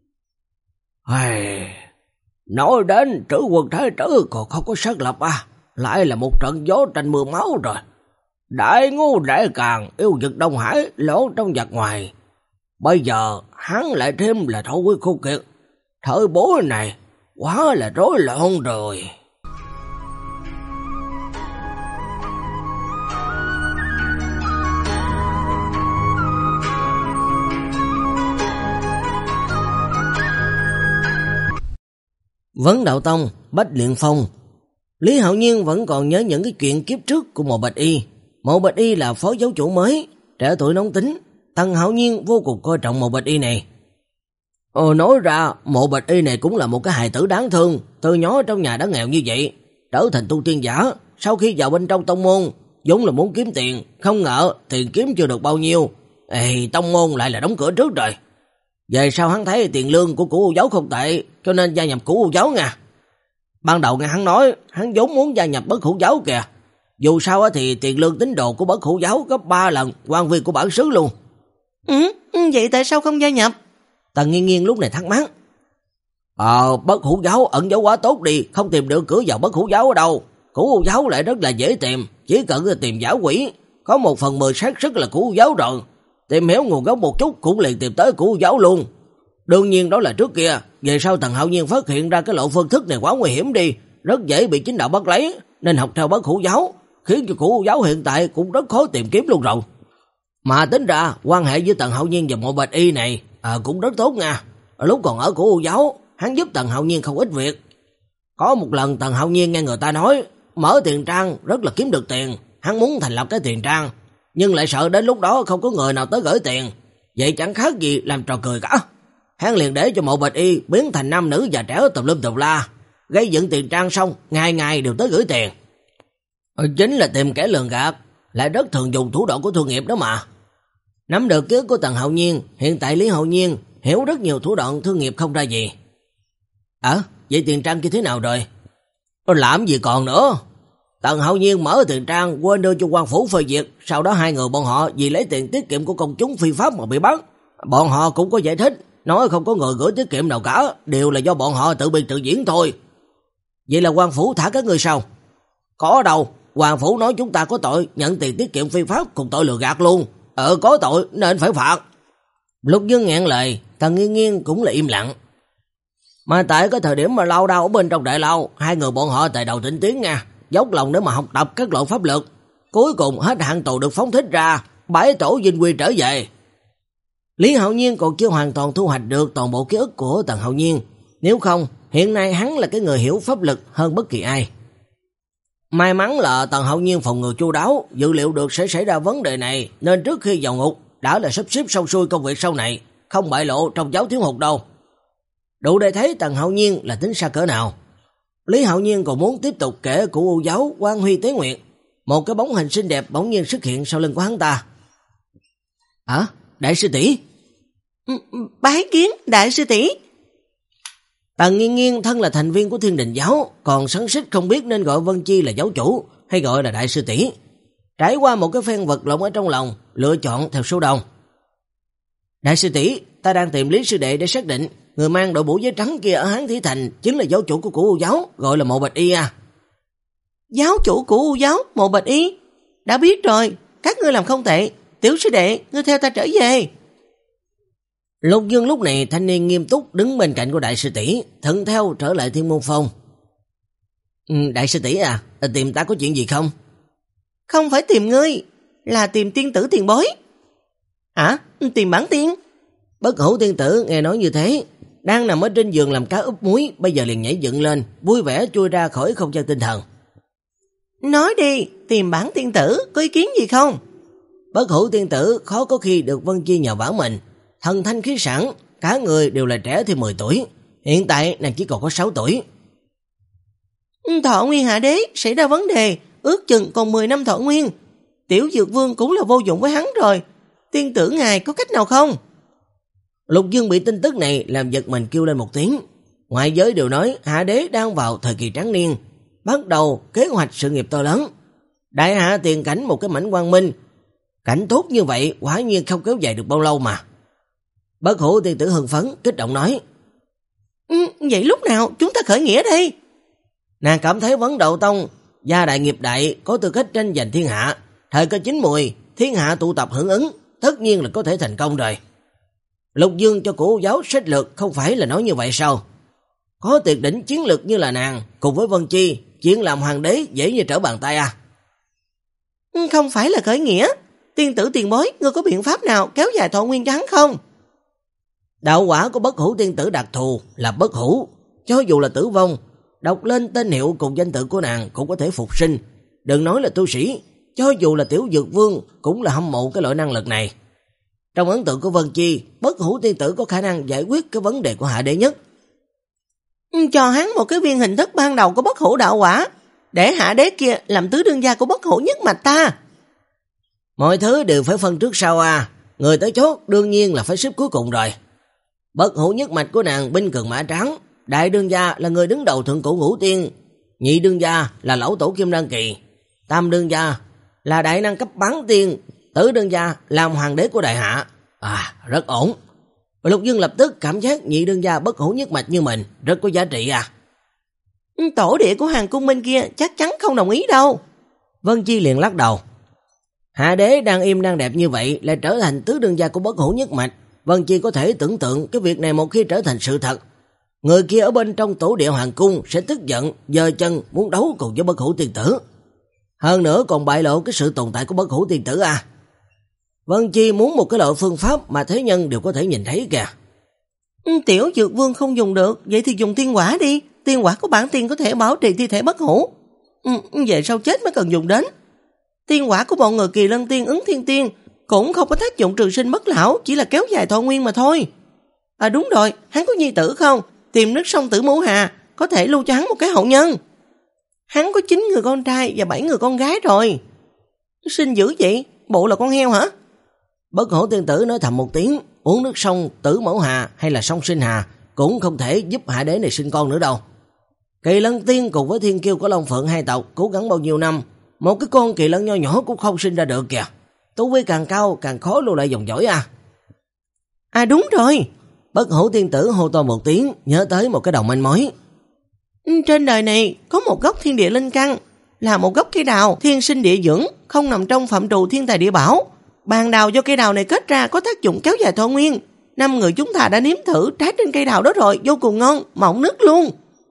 Ai... Nói đến trữ quân thái tử còn không có xác lập à, lại là một trận gió tranh mưa máu rồi. Đại ngu đại càng, yêu vực Đông Hải, lỗ trong giặc ngoài. Bây giờ hắn lại thêm là thổ quý khô kiệt. Thời bố này quá là rối loạn rồi. Vấn Đạo Tông, Bách Luyện Phong. Lý Hạo Nhiên vẫn còn nhớ những cái chuyện kiếp trước của Mộ Bạch Y. Mộ Bạch Y là phó giáo chủ mới, trẻ tuổi nóng tính. Tần Hạo Nhiên vô cùng coi trọng Mộ Bạch Y này. Ồ, nói ra Mộ Bạch Y này cũng là một cái hài tử đáng thương. Từ nhỏ trong nhà đã nghèo như vậy, trở thành tu tiên giả. Sau khi vào bên trong tông môn, vốn là muốn kiếm tiền, không ngờ tiền kiếm chưa được bao nhiêu. Ê, tông môn lại là đóng cửa trước rồi. Về sau hắn thấy tiền lương của Cửu U giáo không tệ, cho nên gia nhập Cửu U giáo nha. Ban đầu nghe hắn nói, hắn vốn muốn gia nhập Bất Hủ giáo kìa. Dù sao thì tiền lương tín đồ của Bất Hủ giáo gấp ba lần quan viên của bản xứ luôn.
Ừ, vậy tại sao không gia nhập?
Tần Nghiên Nghiên lúc này thắc mắc. Ờ, Bất Hủ giáo ẩn giấu quá tốt đi, không tìm được cửa vào Bất Hủ giáo ở đâu. Cửu U giáo lại rất là dễ tìm, chỉ cần tìm giả quỷ, có một phần mười xác suất là Cửu U giáo rồi. Tìm hiểu nguồn gốc một chút cũng liền tìm tới Cửu U giáo luôn. Đương nhiên đó là trước kia, về sau Tần Hạo Nhiên phát hiện ra cái lộ phương thức này quá nguy hiểm đi, rất dễ bị chính đạo bắt lấy, nên học theo Bất Hủ giáo, khiến cho Cửu U giáo hiện tại cũng rất khó tìm kiếm luôn rồi. Mà tính ra quan hệ với Tần Hạo Nhiên và Mộ Bạch Y này à, cũng rất tốt nha. Lúc còn ở Cửu U giáo, hắn giúp Tần Hạo Nhiên không ít việc. Có một lần Tần Hạo Nhiên nghe người ta nói mở tiền trang rất là kiếm được tiền, hắn muốn thành lập cái tiền trang, nhưng lại sợ đến lúc đó không có người nào tới gửi tiền, vậy chẳng khác gì làm trò cười cả. Hắn liền để cho Mộ Bạch Y biến thành nam nữ già trẻ tùm lum tùm la, gây dựng tiền trang xong, ngày ngày đều tới gửi tiền. Chính là tìm kẻ lường gạt, lại rất thường dùng thủ đoạn của thương nghiệp đó mà. Nắm được ký ức của Tần Hạo Nhiên, hiện tại Lý Hạo Nhiên hiểu rất nhiều thủ đoạn thương nghiệp không ra gì. Ờ, à, vậy tiền trang kia thế nào rồi? Làm gì còn nữa. Tần Hạo Nhiên mở tiền trang quên đưa cho quan phủ phê duyệt, sau đó hai người bọn họ vì lấy tiền tiết kiệm của công chúng phi pháp mà bị bắt. Bọn họ cũng có giải thích, nói không có người gửi tiết kiệm nào cả, đều là do bọn họ tự biên tự diễn thôi. Vậy là quan phủ thả các người sao? Có đâu, quan phủ nói chúng ta có tội nhận tiền tiết kiệm phi pháp cùng tội lừa gạt luôn. Ờ, có tội nên phải phạt. Lục Dương nghẹn lời, Tần Nghiên Nghiên cũng là im lặng. Mà tại cái thời điểm mà lao đao ở bên trong đại lao, hai người bọn họ tại đầu tỉnh tiếng nha, dốc lòng để mà học tập các loại pháp lực. Cuối cùng hết hạn tù được phóng thích ra, bãi tổ vinh quy trở về. Lý Hạo Nhiên còn chưa hoàn toàn thu hoạch được toàn bộ ký ức của Tần Hạo Nhiên, nếu không hiện nay hắn là cái người hiểu pháp lực hơn bất kỳ ai. May mắn là Tần Hạo Nhiên phòng ngừa chu đáo, dự liệu được sẽ xảy ra vấn đề này, nên trước khi vào ngục đã là sắp xếp xong xuôi công việc sau này, không bại lộ trong giáo thiếu hụt đâu. Đủ để thấy Tần Hạo Nhiên là tính xa cỡ nào. Lý Hạo Nhiên còn muốn tiếp tục kể của U giáo Quan Huy Tế Nguyệt, một cái bóng hình xinh đẹp bỗng nhiên xuất hiện sau lưng của hắn ta. Hả? Đại sư tỷ?
Bái kiến đại sư tỷ.
Tần Nghiên Nghiên thân là thành viên của Thiên Đình giáo, còn sắn xích không biết nên gọi Vân Chi là giáo chủ hay gọi là đại sư tỷ. Trải qua một cái phen vật lộn ở trong lòng, lựa chọn theo số đông. Đại sư tỷ, ta đang tìm Lý sư đệ để xác định người mang đội mũ giấy trắng kia ở Hán Thí Thành chính là giáo chủ của Cửu U giáo, gọi là Mộ Bạch Y à.
Giáo chủ của U giáo, Mộ Bạch Y. Đã biết rồi, các ngươi làm không tệ. Tiểu sư đệ, ngươi theo ta trở về.
Lục Dương lúc này thanh niên nghiêm túc đứng bên cạnh của đại sư tỷ, thuận theo trở lại Thiên Môn Phong. Ừ, đại sư tỷ à, tìm ta có chuyện gì không?
Không phải tìm ngươi, là tìm tiên tử tiền bối. Hả? Tìm bản tiên?
Bất Hủ tiên tử nghe nói như thế, đang nằm ở trên giường làm cá ướp muối, bây giờ liền nhảy dựng lên, vui vẻ chui ra khỏi không gian tinh thần.
Nói đi, tìm bản tiên tử, có ý kiến gì không?
Bất Hủ tiên tử khó có khi được Vân Chi nhờ vả mình, thần thanh khí sảng, cả người đều là trẻ thêm mười tuổi, hiện tại nàng chỉ còn có sáu tuổi.
Thọ nguyên hạ đế xảy ra vấn đề, ước chừng còn mười năm thọ nguyên. Tiểu Dược Vương cũng là vô dụng với hắn rồi, tiên tử ngài có cách nào không?
Lục Dương bị tin tức này làm giật mình kêu lên một tiếng. Ngoại giới đều nói hạ đế đang vào thời kỳ tráng niên, bắt đầu kế hoạch sự nghiệp to lớn. Đại hạ tiền cảnh một cái mảnh quang minh, cảnh tốt như vậy quả nhiên không kéo dài được bao lâu mà. Bất Hủ tiên tử hưng phấn kích động nói,
ừ, vậy lúc nào chúng ta khởi nghĩa đây?
Nàng cảm thấy Vấn Đậu Tông gia đại nghiệp đại, có tư cách tranh giành thiên hạ, thời cơ chín mùi, thiên hạ tụ tập hưởng ứng, tất nhiên là có thể thành công rồi. Lục Dương cho Cổ giáo sách lược không phải là nói như vậy sao? Có tuyệt đỉnh chiến lược như là nàng, cùng với Vân Chi, chuyện làm hoàng đế dễ như trở bàn tay à?
Không phải là khởi nghĩa. Tiên tử tiền bối, ngươi có biện pháp nào kéo dài thọ nguyên cho hắn không?
Đạo quả của Bất Hủ tiên tử đặc thù là bất hủ, cho dù là tử vong, đọc lên tên hiệu cùng danh tự của nàng cũng có thể phục sinh. Đừng nói là tu sĩ, cho dù là Tiểu Dược Vương cũng là hâm mộ cái loại năng lực này. Trong ấn tượng của Vân Chi, Bất Hủ tiên tử có khả năng giải quyết cái vấn đề của hạ đế nhất.
Cho hắn một cái viên hình thức ban đầu của Bất Hủ đạo quả, để hạ đế kia làm tứ đương gia của Bất Hủ nhất mạch ta.
Mọi thứ đều phải phân trước sau à, người tới chốt đương nhiên là phải xếp cuối cùng rồi. Bất Hủ nhất mạch của nàng binh cường mã trắng, đại đương gia là người đứng đầu thượng cổ ngũ tiên, nhị đương gia là lão tổ Kim Đan Kỳ, tam đương gia là đại năng cấp bán tiên, tứ đương gia làm hoàng đế của đại hạ. À, rất ổn. Lục Dương lập tức cảm giác nhị đương gia Bất Hủ nhất mạch như mình rất có giá trị à.
Tổ địa của Hàng Cung bên kia chắc chắn không đồng ý đâu.
Vân Chi liền lắc đầu. Hạ đế đang im đang đẹp như vậy lại trở thành tứ đương gia của Bất Hủ nhất mạch, Vân Chi có thể tưởng tượng cái việc này một khi trở thành sự thật, người kia ở bên trong tổ địa Hoàng cung sẽ tức giận, giơ chân muốn đấu cùng với Bất Hủ tiên tử. Hơn nữa còn bại lộ cái sự tồn tại của Bất Hủ tiên tử à. Vân Chi muốn một cái loại phương pháp mà thế nhân đều có thể nhìn thấy kìa.
Tiểu Dược Vương không dùng được, vậy thì dùng tiên quả đi. Tiên quả của bản tiên có thể bảo trì thi thể bất hủ. Ừ, về sau chết mới cần dùng đến. Tiên quả của bọn người Kỳ Lân Tiên, Ứng Thiên Tiên cũng không có tác dụng trường sinh bất lão, chỉ là kéo dài thọ nguyên mà thôi. À đúng rồi, hắn có nhi tử không? Tìm nước sông Tử Mẫu Hà, có thể lưu cho hắn một cái hậu nhân. Hắn có chín người con trai và bảy người con gái rồi. Sinh dữ vậy, bộ là con heo hả?
Bất Hủ tiên tử nói thầm một tiếng, uống nước sông Tử Mẫu Hà hay là sông Sinh Hà cũng không thể giúp hạ đế này sinh con nữa đâu. Kỳ Lân Tiên cùng với Thiên Kiêu của Long Phượng hai tộc cố gắng bao nhiêu năm, một cái con kỳ lân nho nhỏ cũng không sinh ra được kìa. Tu vi càng cao càng khó lưu lại dòng dõi à.
À đúng rồi.
Bất Hủ tiên tử hô to một tiếng, nhớ tới một cái đầu manh mối.
Trên đời này có một gốc thiên địa linh căn, là một gốc cây đào thiên sinh địa dưỡng, không nằm trong phạm trù thiên tài địa bảo. Bàn đào do cây đào này kết ra có tác dụng kéo dài thọ nguyên. Năm người chúng ta đã nếm thử trái trên cây đào đó rồi, vô cùng ngon, mọng nước luôn.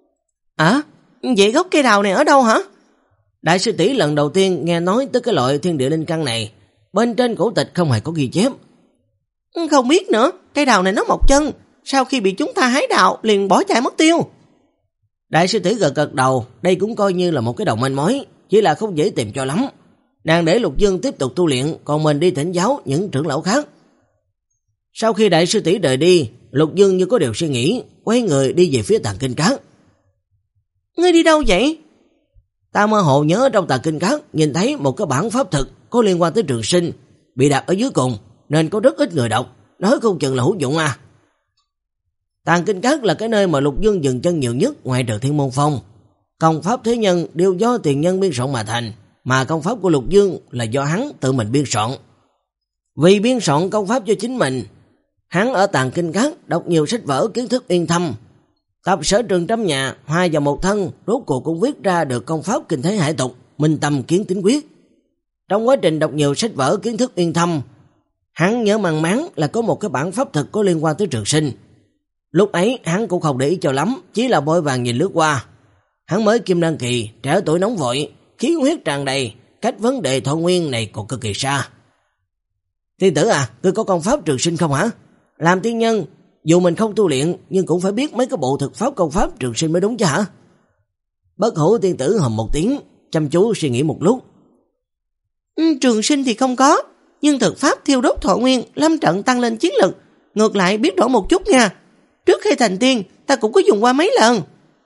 À, vậy gốc cây đào này ở đâu hả?
Đại sư tỷ lần đầu tiên nghe nói tới cái loại thiên địa linh căn này, bên trên cổ tịch không hề có ghi chép.
Không biết nữa, cây đào này nó mọc chân, sau khi bị chúng ta hái đào liền bỏ chạy mất tiêu.
Đại sư tỷ gật gật đầu, đây cũng coi như là một cái đầu manh mối, chỉ là không dễ tìm cho lắm. Nàng để Lục Dương tiếp tục tu luyện, còn mình đi thỉnh giáo những trưởng lão khác. Sau khi đại sư tỷ rời đi, Lục Dương như có điều suy nghĩ, quay người đi về phía Tàng Kinh Các.
Ngươi đi đâu vậy?
Ta mơ hồ nhớ trong Tàng Kinh Các nhìn thấy một cái bản pháp thực có liên quan tới trường sinh, bị đặt ở dưới cùng, nên có rất ít người đọc, nói không chừng là hữu dụng à. Tàng Kinh Các là cái nơi mà Lục Dương dừng chân nhiều nhất ngoài trừ Thiên Môn Phong. Công pháp thế nhân đều do tiền nhân biên soạn mà thành, mà công pháp của Lục Dương là do hắn tự mình biên soạn. Vì biên soạn công pháp cho chính mình, hắn ở Tàng Kinh Các đọc nhiều sách vở kiến thức yên thâm. Tập Sở Trường trong nhà, hai vào một thân, rốt cuộc cũng viết ra được công pháp kinh thế hải tục, minh tâm kiến tính quyết. Trong quá trình đọc nhiều sách vở kiến thức uyên thâm, hắn nhớ mang máng là có một cái bản pháp thực có liên quan tới trường sinh. Lúc ấy hắn cũng không để ý cho lắm, chỉ là vội vàng nhìn lướt qua. Hắn mới kim đan kỳ, trẻ tuổi nóng vội, khí huyết tràn đầy, cách vấn đề thọ nguyên này còn cực kỳ xa. Tiên tử à, ngươi có công pháp trường sinh không hả? Làm tiên nhân, dù mình không tu luyện nhưng cũng phải biết mấy cái bộ thực pháp công pháp trường sinh mới đúng chứ hả? Bất Hủ tiên tử hầm một tiếng, chăm chú suy nghĩ một lúc.
Ừ, trường sinh thì không có, nhưng thực pháp thiêu đốt thọ nguyên, lâm trận tăng lên chiến lực, ngược lại biết rõ một chút nha. Trước khi thành tiên, ta cũng có dùng qua mấy lần.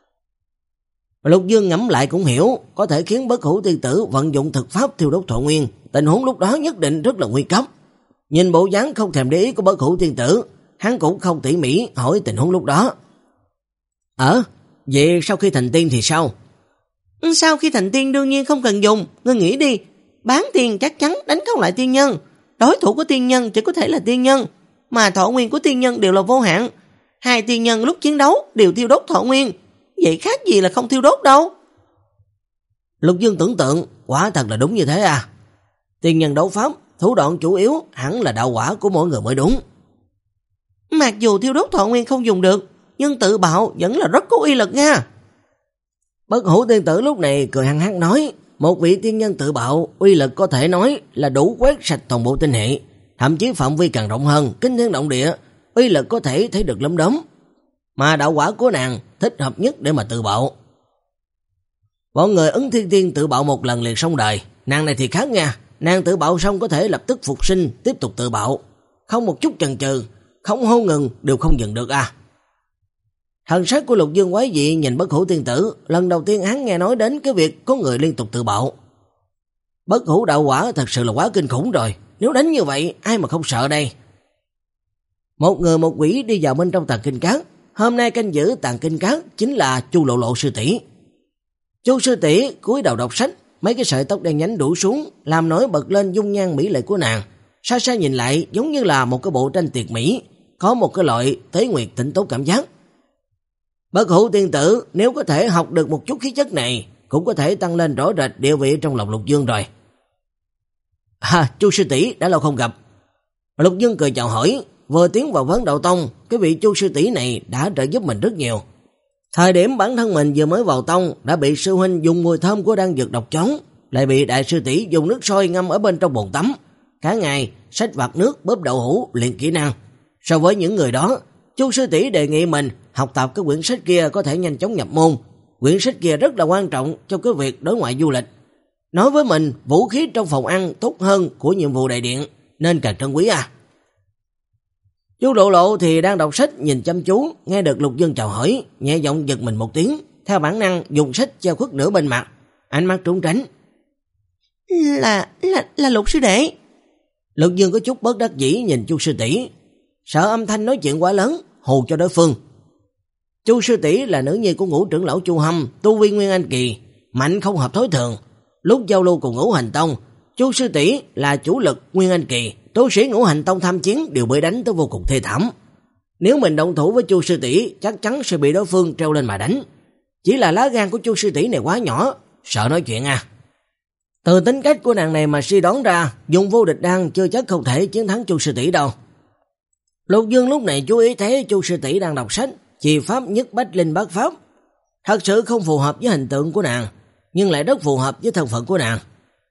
Lục Dương ngẫm lại cũng hiểu, có thể khiến Bất Hủ tiên tử vận dụng thực pháp thiêu đốt thọ nguyên, tình huống lúc đó nhất định rất là nguy cấp. Nhìn bộ dáng không thèm để ý của Bất Hủ tiên tử, hắn cũng không tỉ mỉ hỏi tình huống lúc đó. Ờ, vậy sau khi thành tiên thì sao?
Sau khi thành tiên đương nhiên không cần dùng, ngươi nghĩ đi, bán tiên chắc chắn đánh không lại tiên nhân, đối thủ của tiên nhân chỉ có thể là tiên nhân, mà thọ nguyên của tiên nhân đều là vô hạn. Hai tiên nhân lúc chiến đấu đều thiêu đốt thọ nguyên, vậy khác gì là không thiêu đốt đâu.
Lục Dương tưởng tượng, quả thật là đúng như thế à. Tiên nhân đấu pháp, thủ đoạn chủ yếu hẳn là đạo quả của mỗi người mới đúng.
Mặc dù thiêu đốt thọ nguyên không dùng được, nhưng tự bạo vẫn là rất có uy lực nha.
Bất Hủ tiên tử lúc này cười hăng hăng nói, một vị tiên nhân tự bạo, uy lực có thể nói là đủ quét sạch toàn bộ tinh hệ, thậm chí phạm vi càng rộng hơn, kinh thiên động địa, uy lực có thể thấy được lắm đóm. Mà đạo quả của nàng thích hợp nhất để mà tự bạo. Bọn người Ứng Thiên Tiên tự bạo một lần liền xong đời, nàng này thì khác nha, nàng tự bạo xong có thể lập tức phục sinh, tiếp tục tự bạo, không một chút chần chừ, không hô ngừng đều không dừng được à. Thần sắc của Lục Dương quái dị nhìn Bất Hủ tiên tử, lần đầu tiên hắn nghe nói đến cái việc có người liên tục tự bạo. Bất Hủ đạo quả thật sự là quá kinh khủng rồi, nếu đánh như vậy ai mà không sợ đây. Một người một quỷ đi vào bên trong tàng kinh cát, hôm nay canh giữ tàng kinh cát chính là Chu Lộ Lộ sư tỷ. Chu sư tỷ cúi đầu đọc sách, mấy cái sợi tóc đen nhánh đổ xuống, làm nổi bật lên dung nhan mỹ lệ của nàng, xa xa nhìn lại giống như là một cái bộ tranh tuyệt mỹ, có một cái loại thế nguyệt tĩnh tố cảm giác. Bất Hủ tiên tử nếu có thể học được một chút khí chất này, cũng có thể tăng lên rõ rệt địa vị trong lòng Lục Dương rồi. À, Chu sư tỷ đã lâu không gặp. Lục Dương cười chào hỏi, vừa tiến vào Vấn Đạo Tông, cái vị Chu sư tỷ này đã trợ giúp mình rất nhiều. Thời điểm bản thân mình vừa mới vào tông đã bị sư huynh dùng mùi thơm của đan dược độc chón, lại bị đại sư tỷ dùng nước sôi ngâm ở bên trong bồn tắm, cả ngày xách vạt nước bóp đậu hũ luyện kỹ năng. So với những người đó, Chu sư tỷ đề nghị mình học tập cái quyển sách kia có thể nhanh chóng nhập môn. Quyển sách kia rất là quan trọng trong cái việc đối ngoại du lịch. Nói với mình vũ khí trong phòng ăn tốt hơn của nhiệm vụ đại điện, nên càng trân quý à. Chu Lộ Lộ thì đang đọc sách nhìn chăm chú, nghe được Lục Dương chào hỏi, nhẹ giọng giật mình một tiếng, theo bản năng dùng sách che khuất nửa bên mặt, ánh mắt trốn tránh.
Là, là, là Lục sư đệ.
Lục Dương có chút bất đắc dĩ nhìn Chu sư tỷ, sợ âm thanh nói chuyện quá lớn, hù cho đối phương. Chu sư tỷ là nữ nhi của Ngũ trưởng lão Chu Hâm, tu vi Nguyên Anh kỳ, mạnh không hợp thói thường. Lúc giao lưu cùng Ngũ Hành Tông, Chu sư tỷ là chủ lực Nguyên Anh kỳ, tu sĩ Ngũ Hành Tông tham chiến đều bị đánh tới vô cùng thê thảm. Nếu mình động thủ với Chu sư tỷ, chắc chắn sẽ bị đối phương treo lên mà đánh. Chỉ là lá gan của Chu sư tỷ này quá nhỏ, sợ nói chuyện à. Từ tính cách của nàng này mà suy đoán ra, dùng vô địch đan chưa chắc không thể chiến thắng Chu sư tỷ đâu. Lục Dương lúc này chú ý thấy Chu sư tỷ đang đọc sách Chi pháp nhất bách linh bát pháp, thật sự không phù hợp với hình tượng của nàng, nhưng lại rất phù hợp với thân phận của nàng.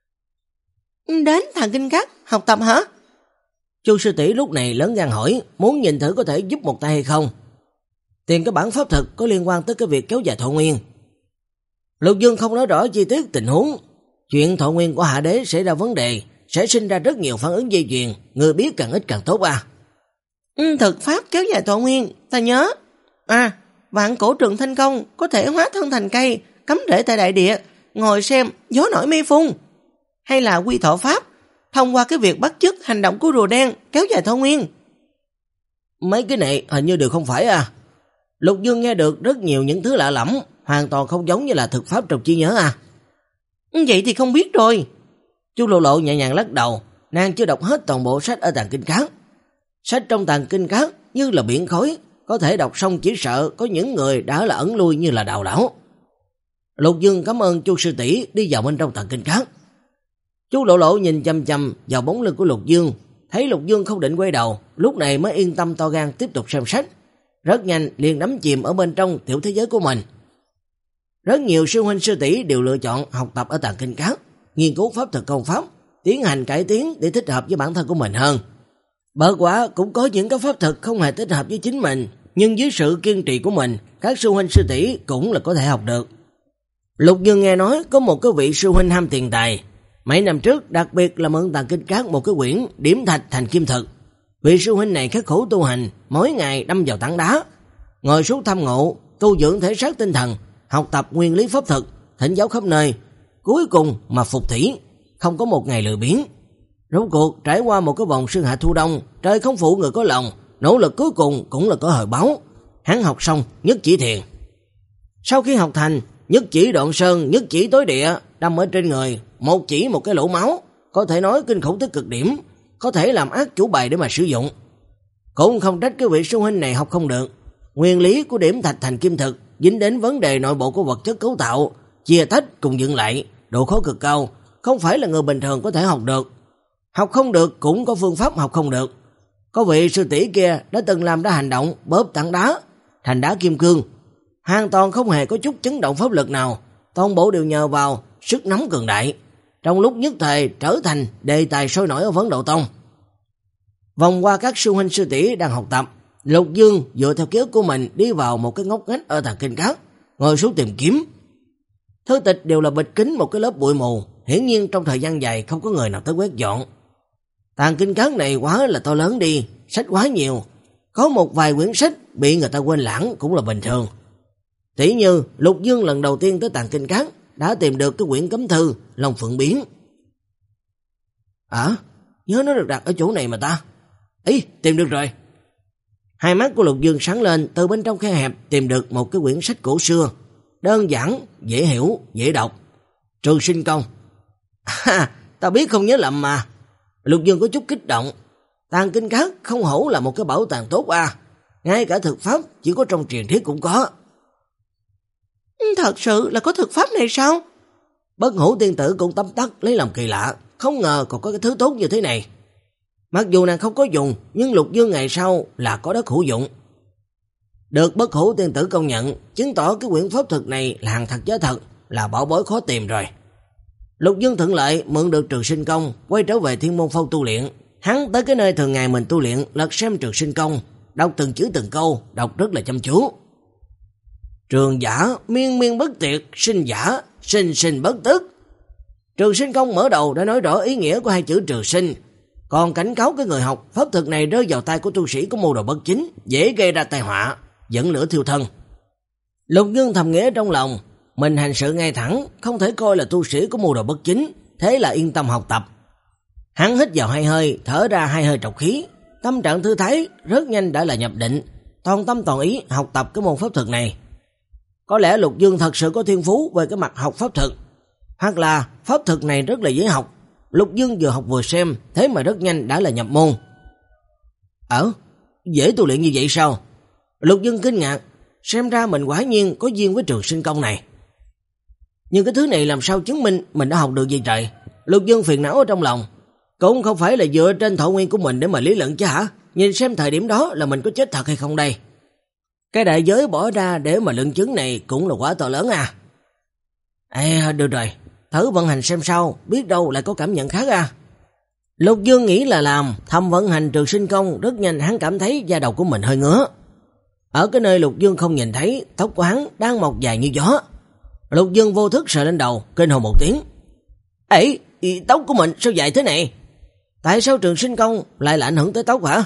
Đến Tàng Kinh Các học tập hả?
Chu sư tỷ lúc này lớn gan hỏi, muốn nhìn thử có thể giúp một tay hay không. Tìm cái bản pháp thực có liên quan tới cái việc kéo dài thọ nguyên. Lục Dương không nói rõ chi tiết tình huống. Chuyện thọ nguyên của Hạ Đế xảy ra vấn đề, sẽ sinh ra rất nhiều phản ứng dây chuyền, người biết càng ít càng tốt à.
Ừ, thực pháp kéo dài thọ nguyên, ta nhớ. À, vạn cổ trường thanh công có thể hóa thân thành cây, cắm rễ tại đại địa, ngồi xem gió nổi mây phun. Hay là quy thọ pháp, thông qua cái việc bắt chước hành động của rùa đen kéo dài thọ nguyên.
Mấy cái này hình như đều không phải à. Lục Dương nghe được rất nhiều những thứ lạ lẫm, hoàn toàn không giống như là thực pháp trong trí nhớ à.
Vậy thì không biết rồi.
Chu Lộ Lộ nhẹ nhàng lắc đầu, nàng chưa đọc hết toàn bộ sách ở Tàng Kinh Các. Sách trong Tàng Kinh Các như là biển khói, có thể đọc xong chỉ sợ có những người đã là ẩn lui như là Đào lão. Lục Dương cảm ơn Chu sư tỷ, đi vào bên trong tàng kinh các. Chu Lộ Lộ nhìn chăm chăm vào bóng lưng của Lục Dương, thấy Lục Dương không định quay đầu, lúc này mới yên tâm to gan tiếp tục xem sách. Rất nhanh liền đắm chìm ở bên trong tiểu thế giới của mình. Rất nhiều sư huynh sư tỷ đều lựa chọn học tập ở tàng kinh các, nghiên cứu pháp thuật công pháp, tiến hành cải tiến để thích hợp với bản thân của mình hơn. Bởi quả cũng có những cái pháp thuật không hề thích hợp với chính mình, nhưng dưới sự kiên trì của mình, các sư huynh sư tỷ cũng là có thể học được. Lục Dương nghe nói có một cái vị sư huynh ham tiền tài, mấy năm trước đặc biệt là mượn tàng kinh các một cái quyển Điểm Thạch Thành Kim Thực. Vị sư huynh này khắc khổ tu hành, mỗi ngày đâm vào tảng đá, ngồi xuống thăm ngộ, tu dưỡng thể xác tinh thần, học tập nguyên lý pháp thuật, thỉnh giáo khắp nơi, cuối cùng mà phục thủy, không có một ngày lười biếng. Rốt cuộc trải qua một cái vòng xuân hạ thu đông, trời không phụ người có lòng, nỗ lực cuối cùng cũng là có hồi báo. Hắn học xong nhất chỉ thiền. Sau khi học thành, nhất chỉ đoạn sơn, nhất chỉ tối địa, đâm ở trên người, một chỉ một cái lỗ máu, có thể nói kinh khủng tới cực điểm, có thể làm ác chủ bài để mà sử dụng. Cũng không trách cái vị sư huynh này học không được. Nguyên lý của Điểm Thạch Thành Kim Thực dính đến vấn đề nội bộ của vật chất cấu tạo, chia tách cùng dựng lại, độ khó cực cao, không phải là người bình thường có thể học được. Học không được cũng có phương pháp học không được. Có vị sư tỷ kia đã từng làm ra hành động bóp tảng đá thành đá kim cương, hoàn toàn không hề có chút chấn động pháp lực nào, toàn bộ đều nhờ vào sức nóng cường đại, trong lúc nhất thời trở thành đề tài sôi nổi ở Vấn Đạo Tông. Vòng qua các sư huynh sư tỷ đang học tập, Lục Dương dựa theo ký ức của mình đi vào một cái ngóc ngách ở tàng kinh các, ngồi xuống tìm kiếm. Thư tịch đều là bịt kín một cái lớp bụi mù, hiển nhiên trong thời gian dài không có người nào tới quét dọn. Tàng kinh các này quá là to lớn đi, sách quá nhiều, có một vài quyển sách bị người ta quên lãng cũng là bình thường. Tỷ như Lục Dương lần đầu tiên tới tàng kinh các đã tìm được cái quyển cấm thư Long Phượng Biến. À, nhớ nó được đặt ở chỗ này mà ta. Ý, tìm được rồi. Hai mắt của Lục Dương sáng lên, từ bên trong khe hẹp tìm được một cái quyển sách cổ xưa, đơn giản, dễ hiểu, dễ đọc. Trường Sinh Công. À, ta biết không nhớ lầm mà. Lục Dương có chút kích động. Tàng kinh các không hổ là một cái bảo tàng tốt à, ngay cả thực pháp chỉ có trong truyền thuyết cũng có.
Thật sự là có thực pháp này sao?
Bất Hủ tiên tử cũng tấm tắc lấy làm kỳ lạ, không ngờ còn có cái thứ tốt như thế này. Mặc dù nàng không có dùng, nhưng Lục Dương ngày sau là có đất hữu dụng. Được Bất Hủ tiên tử công nhận, chứng tỏ cái quyển pháp thuật này là hàng thật giá thật, là bảo bối khó tìm rồi. Lục Dương thuận lợi mượn được Trường Sinh Công, quay trở về Thiên Môn Phong tu luyện. Hắn tới cái nơi thường ngày mình tu luyện, lật xem Trường Sinh Công, đọc từng chữ từng câu, đọc rất là chăm chú. Trường giả miên miên bất tuyệt, sinh giả sinh sinh bất tức. Trường Sinh Công mở đầu đã nói rõ ý nghĩa của hai chữ trường sinh, còn cảnh cáo cái người học pháp thuật này rơi vào tay của tu sĩ có mưu đồ bất chính, dễ gây ra tai họa, dẫn lửa thiêu thân. Lục Dương thầm nghĩa trong lòng, mình hành sự ngay thẳng, không thể coi là tu sĩ có mưu đồ bất chính, thế là yên tâm học tập. Hắn hít vào hai hơi, thở ra hai hơi trọc khí, tâm trạng thư thái, rất nhanh đã là nhập định, toàn tâm toàn ý học tập cái môn pháp thuật này. Có lẽ Lục Dương thật sự có thiên phú về cái mặt học pháp thuật, hoặc là pháp thuật này rất là dễ học. Lục Dương vừa học vừa xem, thế mà rất nhanh đã là nhập môn. Ờ, dễ tu luyện như vậy sao? Lục Dương kinh ngạc, xem ra mình quả nhiên có duyên với Trường Sinh Công này. Nhưng cái thứ này làm sao chứng minh mình đã học được gì trời? Lục Dương phiền não ở trong lòng. Cũng không phải là dựa trên thọ nguyên của mình để mà lý luận chứ hả? Nhìn xem thời điểm đó là mình có chết thật hay không đây? Cái đại giới bỏ ra để mà luận chứng này cũng là quá to lớn à. Ê, được rồi, thử vận hành xem sao, biết đâu lại có cảm nhận khác à. Lục Dương nghĩ là làm, thầm vận hành Trường Sinh Công, rất nhanh hắn cảm thấy da đầu của mình hơi ngứa. Ở cái nơi Lục Dương không nhìn thấy, tóc của hắn đang mọc dài như gió. Lục Dương vô thức sờ lên đầu, kinh hồn một tiếng. Ê, tóc của mình sao dài thế này? Tại sao Trường Sinh Công lại là ảnh hưởng tới tóc hả?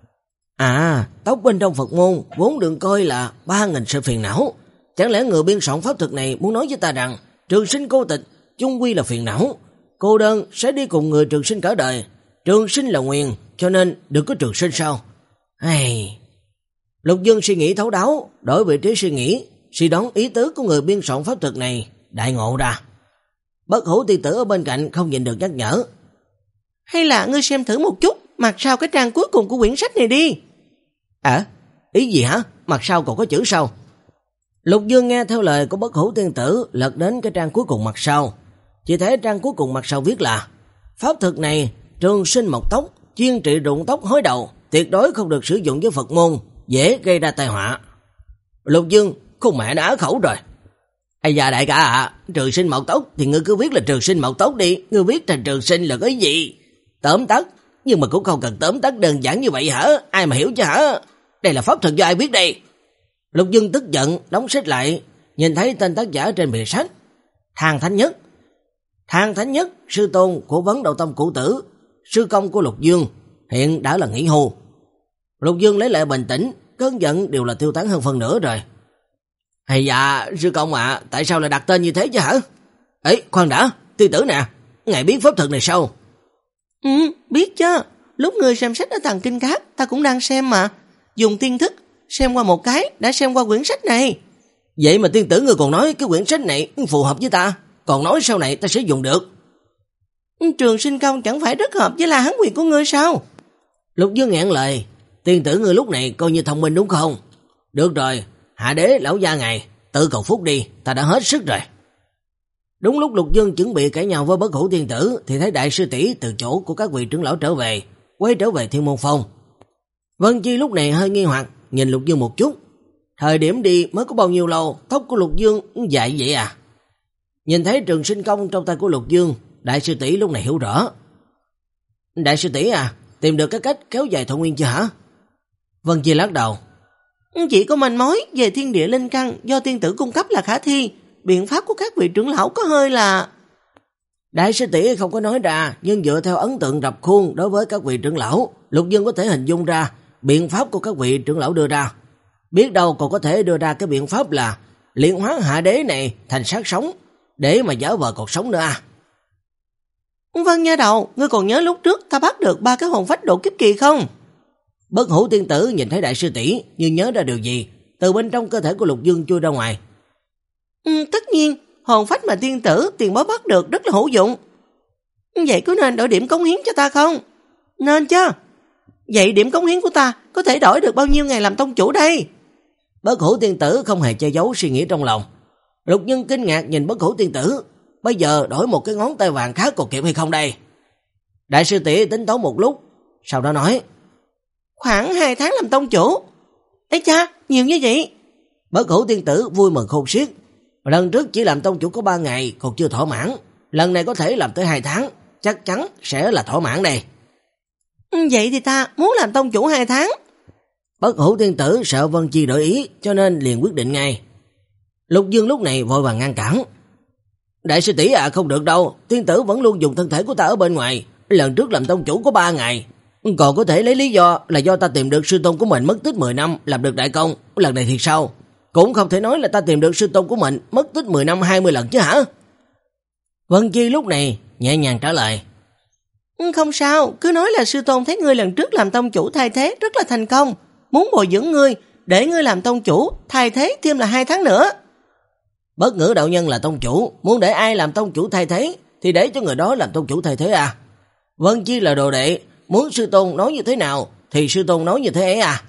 À, tóc bên trong Phật môn vốn được coi là ba nghìn sự phiền não. Chẳng lẽ người biên soạn pháp thuật này muốn nói với ta rằng Trường Sinh cô tịch chung quy là phiền não, cô đơn sẽ đi cùng người trường sinh cả đời, trường sinh là nguyền, cho nên đừng có trường sinh sao? Ai... Lục Dương suy nghĩ thấu đáo, đổi vị trí suy nghĩ, suy đoán ý tứ của người biên soạn pháp thuật này, đại ngộ ra. Bất Hủ tiên tử ở bên cạnh không nhìn được nhắc nhở.
Hay là ngươi xem thử một chút, mặt sau cái trang cuối cùng của quyển sách này đi.
À, Ý gì hả? Mặt sau còn có chữ sao? Lục Dương nghe theo lời của Bất Hủ tiên tử, lật đến cái trang cuối cùng mặt sau. Chỉ thấy trang cuối cùng mặt sau viết là: pháp thực này trường sinh mọc tóc, chuyên trị rụng tóc hối đầu, tuyệt đối không được sử dụng với Phật môn, dễ gây ra tai họa. Lục Dương, con mẹ đã khẩu rồi. Ây da đại ca ạ, à, trường sinh mọc tóc thì ngươi cứ viết là trường sinh mọc tóc đi, ngươi viết thành trường sinh là cái gì? Tóm tắt, nhưng mà cũng không cần tóm tắt đơn giản như vậy hả? Ai mà hiểu chứ hả? Đây là pháp thuật do ai viết đây? Lục Dương tức giận, đóng sách lại, nhìn thấy tên tác giả trên bìa sách. Thang Thánh Nhất. Thang Thánh Nhất, sư tôn của Vấn Đạo Tông cụ tử, sư công của Lục Dương, hiện đã là nghỉ hưu. Lục Dương lấy lại bình tĩnh, cơn giận đều là tiêu tán hơn phần nữa rồi. Hay dạ, sư công ạ, à, tại sao lại đặt tên như thế chứ hả? Ấy, khoan đã, tiên tử nè, ngài biết pháp thuật này sao?
Ừ, biết chứ, lúc người xem sách ở Tàng Kinh Các, ta cũng đang xem mà. Dùng tiên thức, xem qua một cái, đã xem qua quyển sách này.
Vậy mà tiên tử người còn nói cái quyển sách này phù hợp với ta, còn nói sau này ta sẽ dùng được.
Trường sinh công chẳng phải rất hợp với La Hán Quyền của ngươi sao?
Lục Dương ngẹn lời, tiên tử ngươi lúc này coi như thông minh đúng không? Được rồi, hạ đế lão gia ngài, tự cầu phúc đi, ta đã hết sức rồi. Đúng lúc Lục Dương chuẩn bị cãi nhau với Bất Hủ tiên tử thì thấy đại sư tỷ từ chỗ của các vị trưởng lão trở về, quay trở về Thiên Môn Phong. Vân Chi lúc này hơi nghi hoặc, nhìn Lục Dương một chút. Thời điểm đi mới có bao nhiêu lâu, tóc của Lục Dương dài vậy à? Nhìn thấy trường sinh công trong tay của Lục Dương, đại sư tỷ lúc này hiểu rõ. Đại sư tỷ à, tìm được cái cách kéo dài thọ nguyên chưa hả? Vân Chi lắc đầu.
Chỉ có manh mối về thiên địa linh căn do tiên tử cung cấp là khả thi, biện pháp của các vị trưởng lão có hơi là...
Đại sư tỷ không có nói ra, nhưng dựa theo ấn tượng rập khuôn đối với các vị trưởng lão, Lục Dương có thể hình dung ra biện pháp của các vị trưởng lão đưa ra. Biết đâu còn có thể đưa ra cái biện pháp là luyện hóa hạ đế này thành xác sống, để mà giả vờ còn sống nữa à.
Vân nha đầu, ngươi còn nhớ lúc trước ta bắt được ba cái hồn phách độ kiếp kỳ không?
Bất Hủ tiên tử nhìn thấy đại sư tỷ nhưng nhớ ra điều gì, từ bên trong cơ thể của Lục Dương chui ra ngoài.
Ừ, tất nhiên, hồn phách mà tiên tử tiền bối bắt được rất là hữu dụng. Vậy có nên đổi điểm cống hiến cho ta không? Nên chứ. Vậy điểm cống hiến của ta có thể đổi được bao nhiêu ngày làm tông chủ đây?
Bất Hủ tiên tử không hề che giấu suy nghĩ trong lòng. Lục Dương kinh ngạc nhìn Bất Hủ tiên tử, bây giờ đổi một cái ngón tay vàng khác còn kịp hay không đây? Đại sư tỷ tính toán một lúc, sau đó nói:
khoảng hai tháng làm tông chủ. Ê cha, nhiều như vậy.
Bất Hủ tiên tử vui mừng khôn xiết. Lần trước chỉ làm tông chủ có ba ngày còn chưa thỏa mãn, lần này có thể làm tới hai tháng, chắc chắn sẽ là thỏa mãn đây.
Vậy thì ta muốn làm tông chủ hai tháng.
Bất Hủ tiên tử sợ Vân Chi đổi ý, cho nên liền quyết định ngay. Lục Dương lúc này vội vàng ngăn cản. Đại sư tỷ à, không được đâu, tiên tử vẫn luôn dùng thân thể của ta ở bên ngoài, lần trước làm tông chủ có ba ngày, còn có thể lấy lý do là do ta tìm được sư tôn của mình mất tích mười năm làm được đại công, lần này thì sao? Cũng không thể nói là ta tìm được sư tôn của mình mất tích mười năm hai mươi lần chứ hả? Vân Chi lúc này nhẹ nhàng trả lời.
Không sao, cứ nói là sư tôn thấy ngươi lần trước làm tông chủ thay thế rất là thành công, muốn bồi dưỡng ngươi, để ngươi làm tông chủ thay thế thêm là hai tháng nữa.
Bất Ngữ đạo nhân là tông chủ, muốn để ai làm tông chủ thay thế thì để cho người đó làm tông chủ thay thế à? Vân Chi là đồ đệ, muốn sư tôn nói như thế nào thì sư tôn nói như thế ấy à?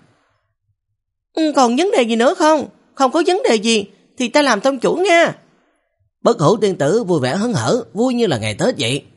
Còn vấn đề gì nữa không? Không có vấn đề gì thì ta làm tông chủ nha.
Bất Hủ tiên tử vui vẻ hớn hở, vui như là ngày Tết vậy.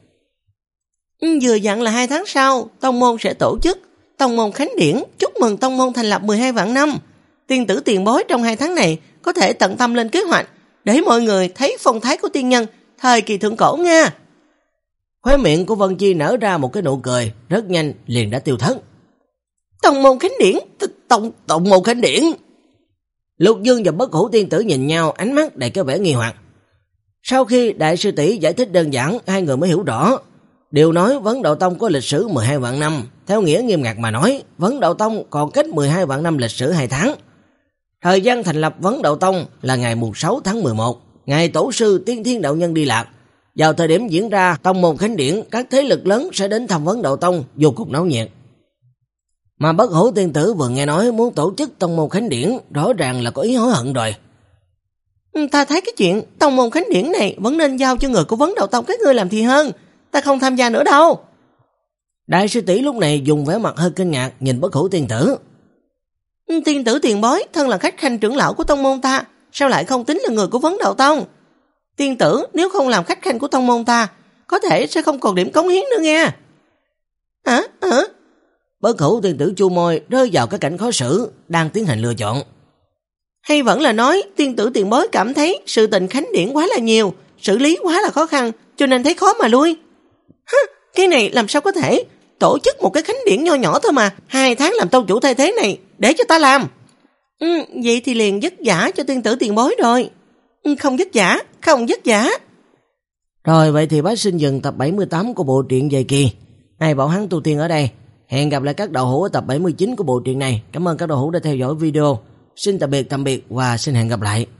Vừa dặn là hai tháng sau, tông môn sẽ tổ chức tông môn khánh điển, chúc mừng tông môn thành lập mười hai vạn năm. Tiên tử tiền bối trong hai tháng này có thể tận tâm lên kế hoạch, để mọi người thấy phong thái của tiên nhân thời kỳ thượng cổ nha.
Khóe miệng của Vân Chi nở ra một cái nụ cười, rất nhanh liền đã tiêu thất.
Tông môn khánh điển, tông tông môn khánh điển.
Lục Dương và Bất Hủ tiên tử nhìn nhau, ánh mắt đầy cái vẻ nghi hoặc. Sau khi đại sư tỷ giải thích đơn giản, hai người mới hiểu rõ. Điều nói Vấn Đạo Tông có lịch sử mười hai vạn năm, theo nghĩa nghiêm ngặt mà nói, Vấn Đạo Tông còn cách mười hai vạn năm lịch sử hai tháng. Thời gian thành lập Vấn Đạo Tông là ngày mùng sáu tháng mười một, ngày tổ sư Tiên Thiên đạo nhân đi lạc. Vào thời điểm diễn ra tông môn khánh điển, các thế lực lớn sẽ đến thăm Vấn Đạo Tông, vô cùng náo nhiệt. Mà Bất Hủ tiên tử vừa nghe nói muốn tổ chức tông môn khánh điển, rõ ràng là có ý hối hận rồi.
Ta thấy cái chuyện tông môn khánh điển này vẫn nên giao cho người của Vấn Đạo Tông các ngươi làm thì hơn, ta không tham gia nữa đâu.
Đại sư tỷ lúc này dùng vẻ mặt hơi kinh ngạc nhìn Bất Hủ tiên tử.
Tiên tử tiền bối thân là khách khanh trưởng lão của tông môn ta, sao lại không tính là người của Vấn Đạo Tông? Tiên tử nếu không làm khách khanh của tông môn ta, có thể sẽ không còn điểm cống hiến nữa nghe. Hả? Hả?
Bất hủ tiên tử chu môi rơi vào cái cảnh khó xử, đang tiến hành lựa chọn.
Hay vẫn là nói tiên tử tiền bối cảm thấy sự tình khánh điển quá là nhiều, xử lý quá là khó khăn, cho nên thấy khó mà lui. Hả? Cái này làm sao có thể? Tổ chức một cái khánh điển nho nhỏ thôi mà, hai tháng làm tông chủ thay thế này, để cho ta làm. Ừ, vậy thì liền vất vả cho tiên tử tiền bối rồi. Ừ, không vất vả, không vất vả.
Rồi vậy thì bác xin dừng tập bảy mươi tám của bộ truyện Dày Kỳ. Này Bảo Hắn tu tiên ở đây. Hẹn gặp lại các đạo hữu ở tập bảy mươi chín của bộ truyện này. Cảm ơn các đạo hữu đã theo dõi video. Xin tạm biệt tạm biệt và xin hẹn gặp lại.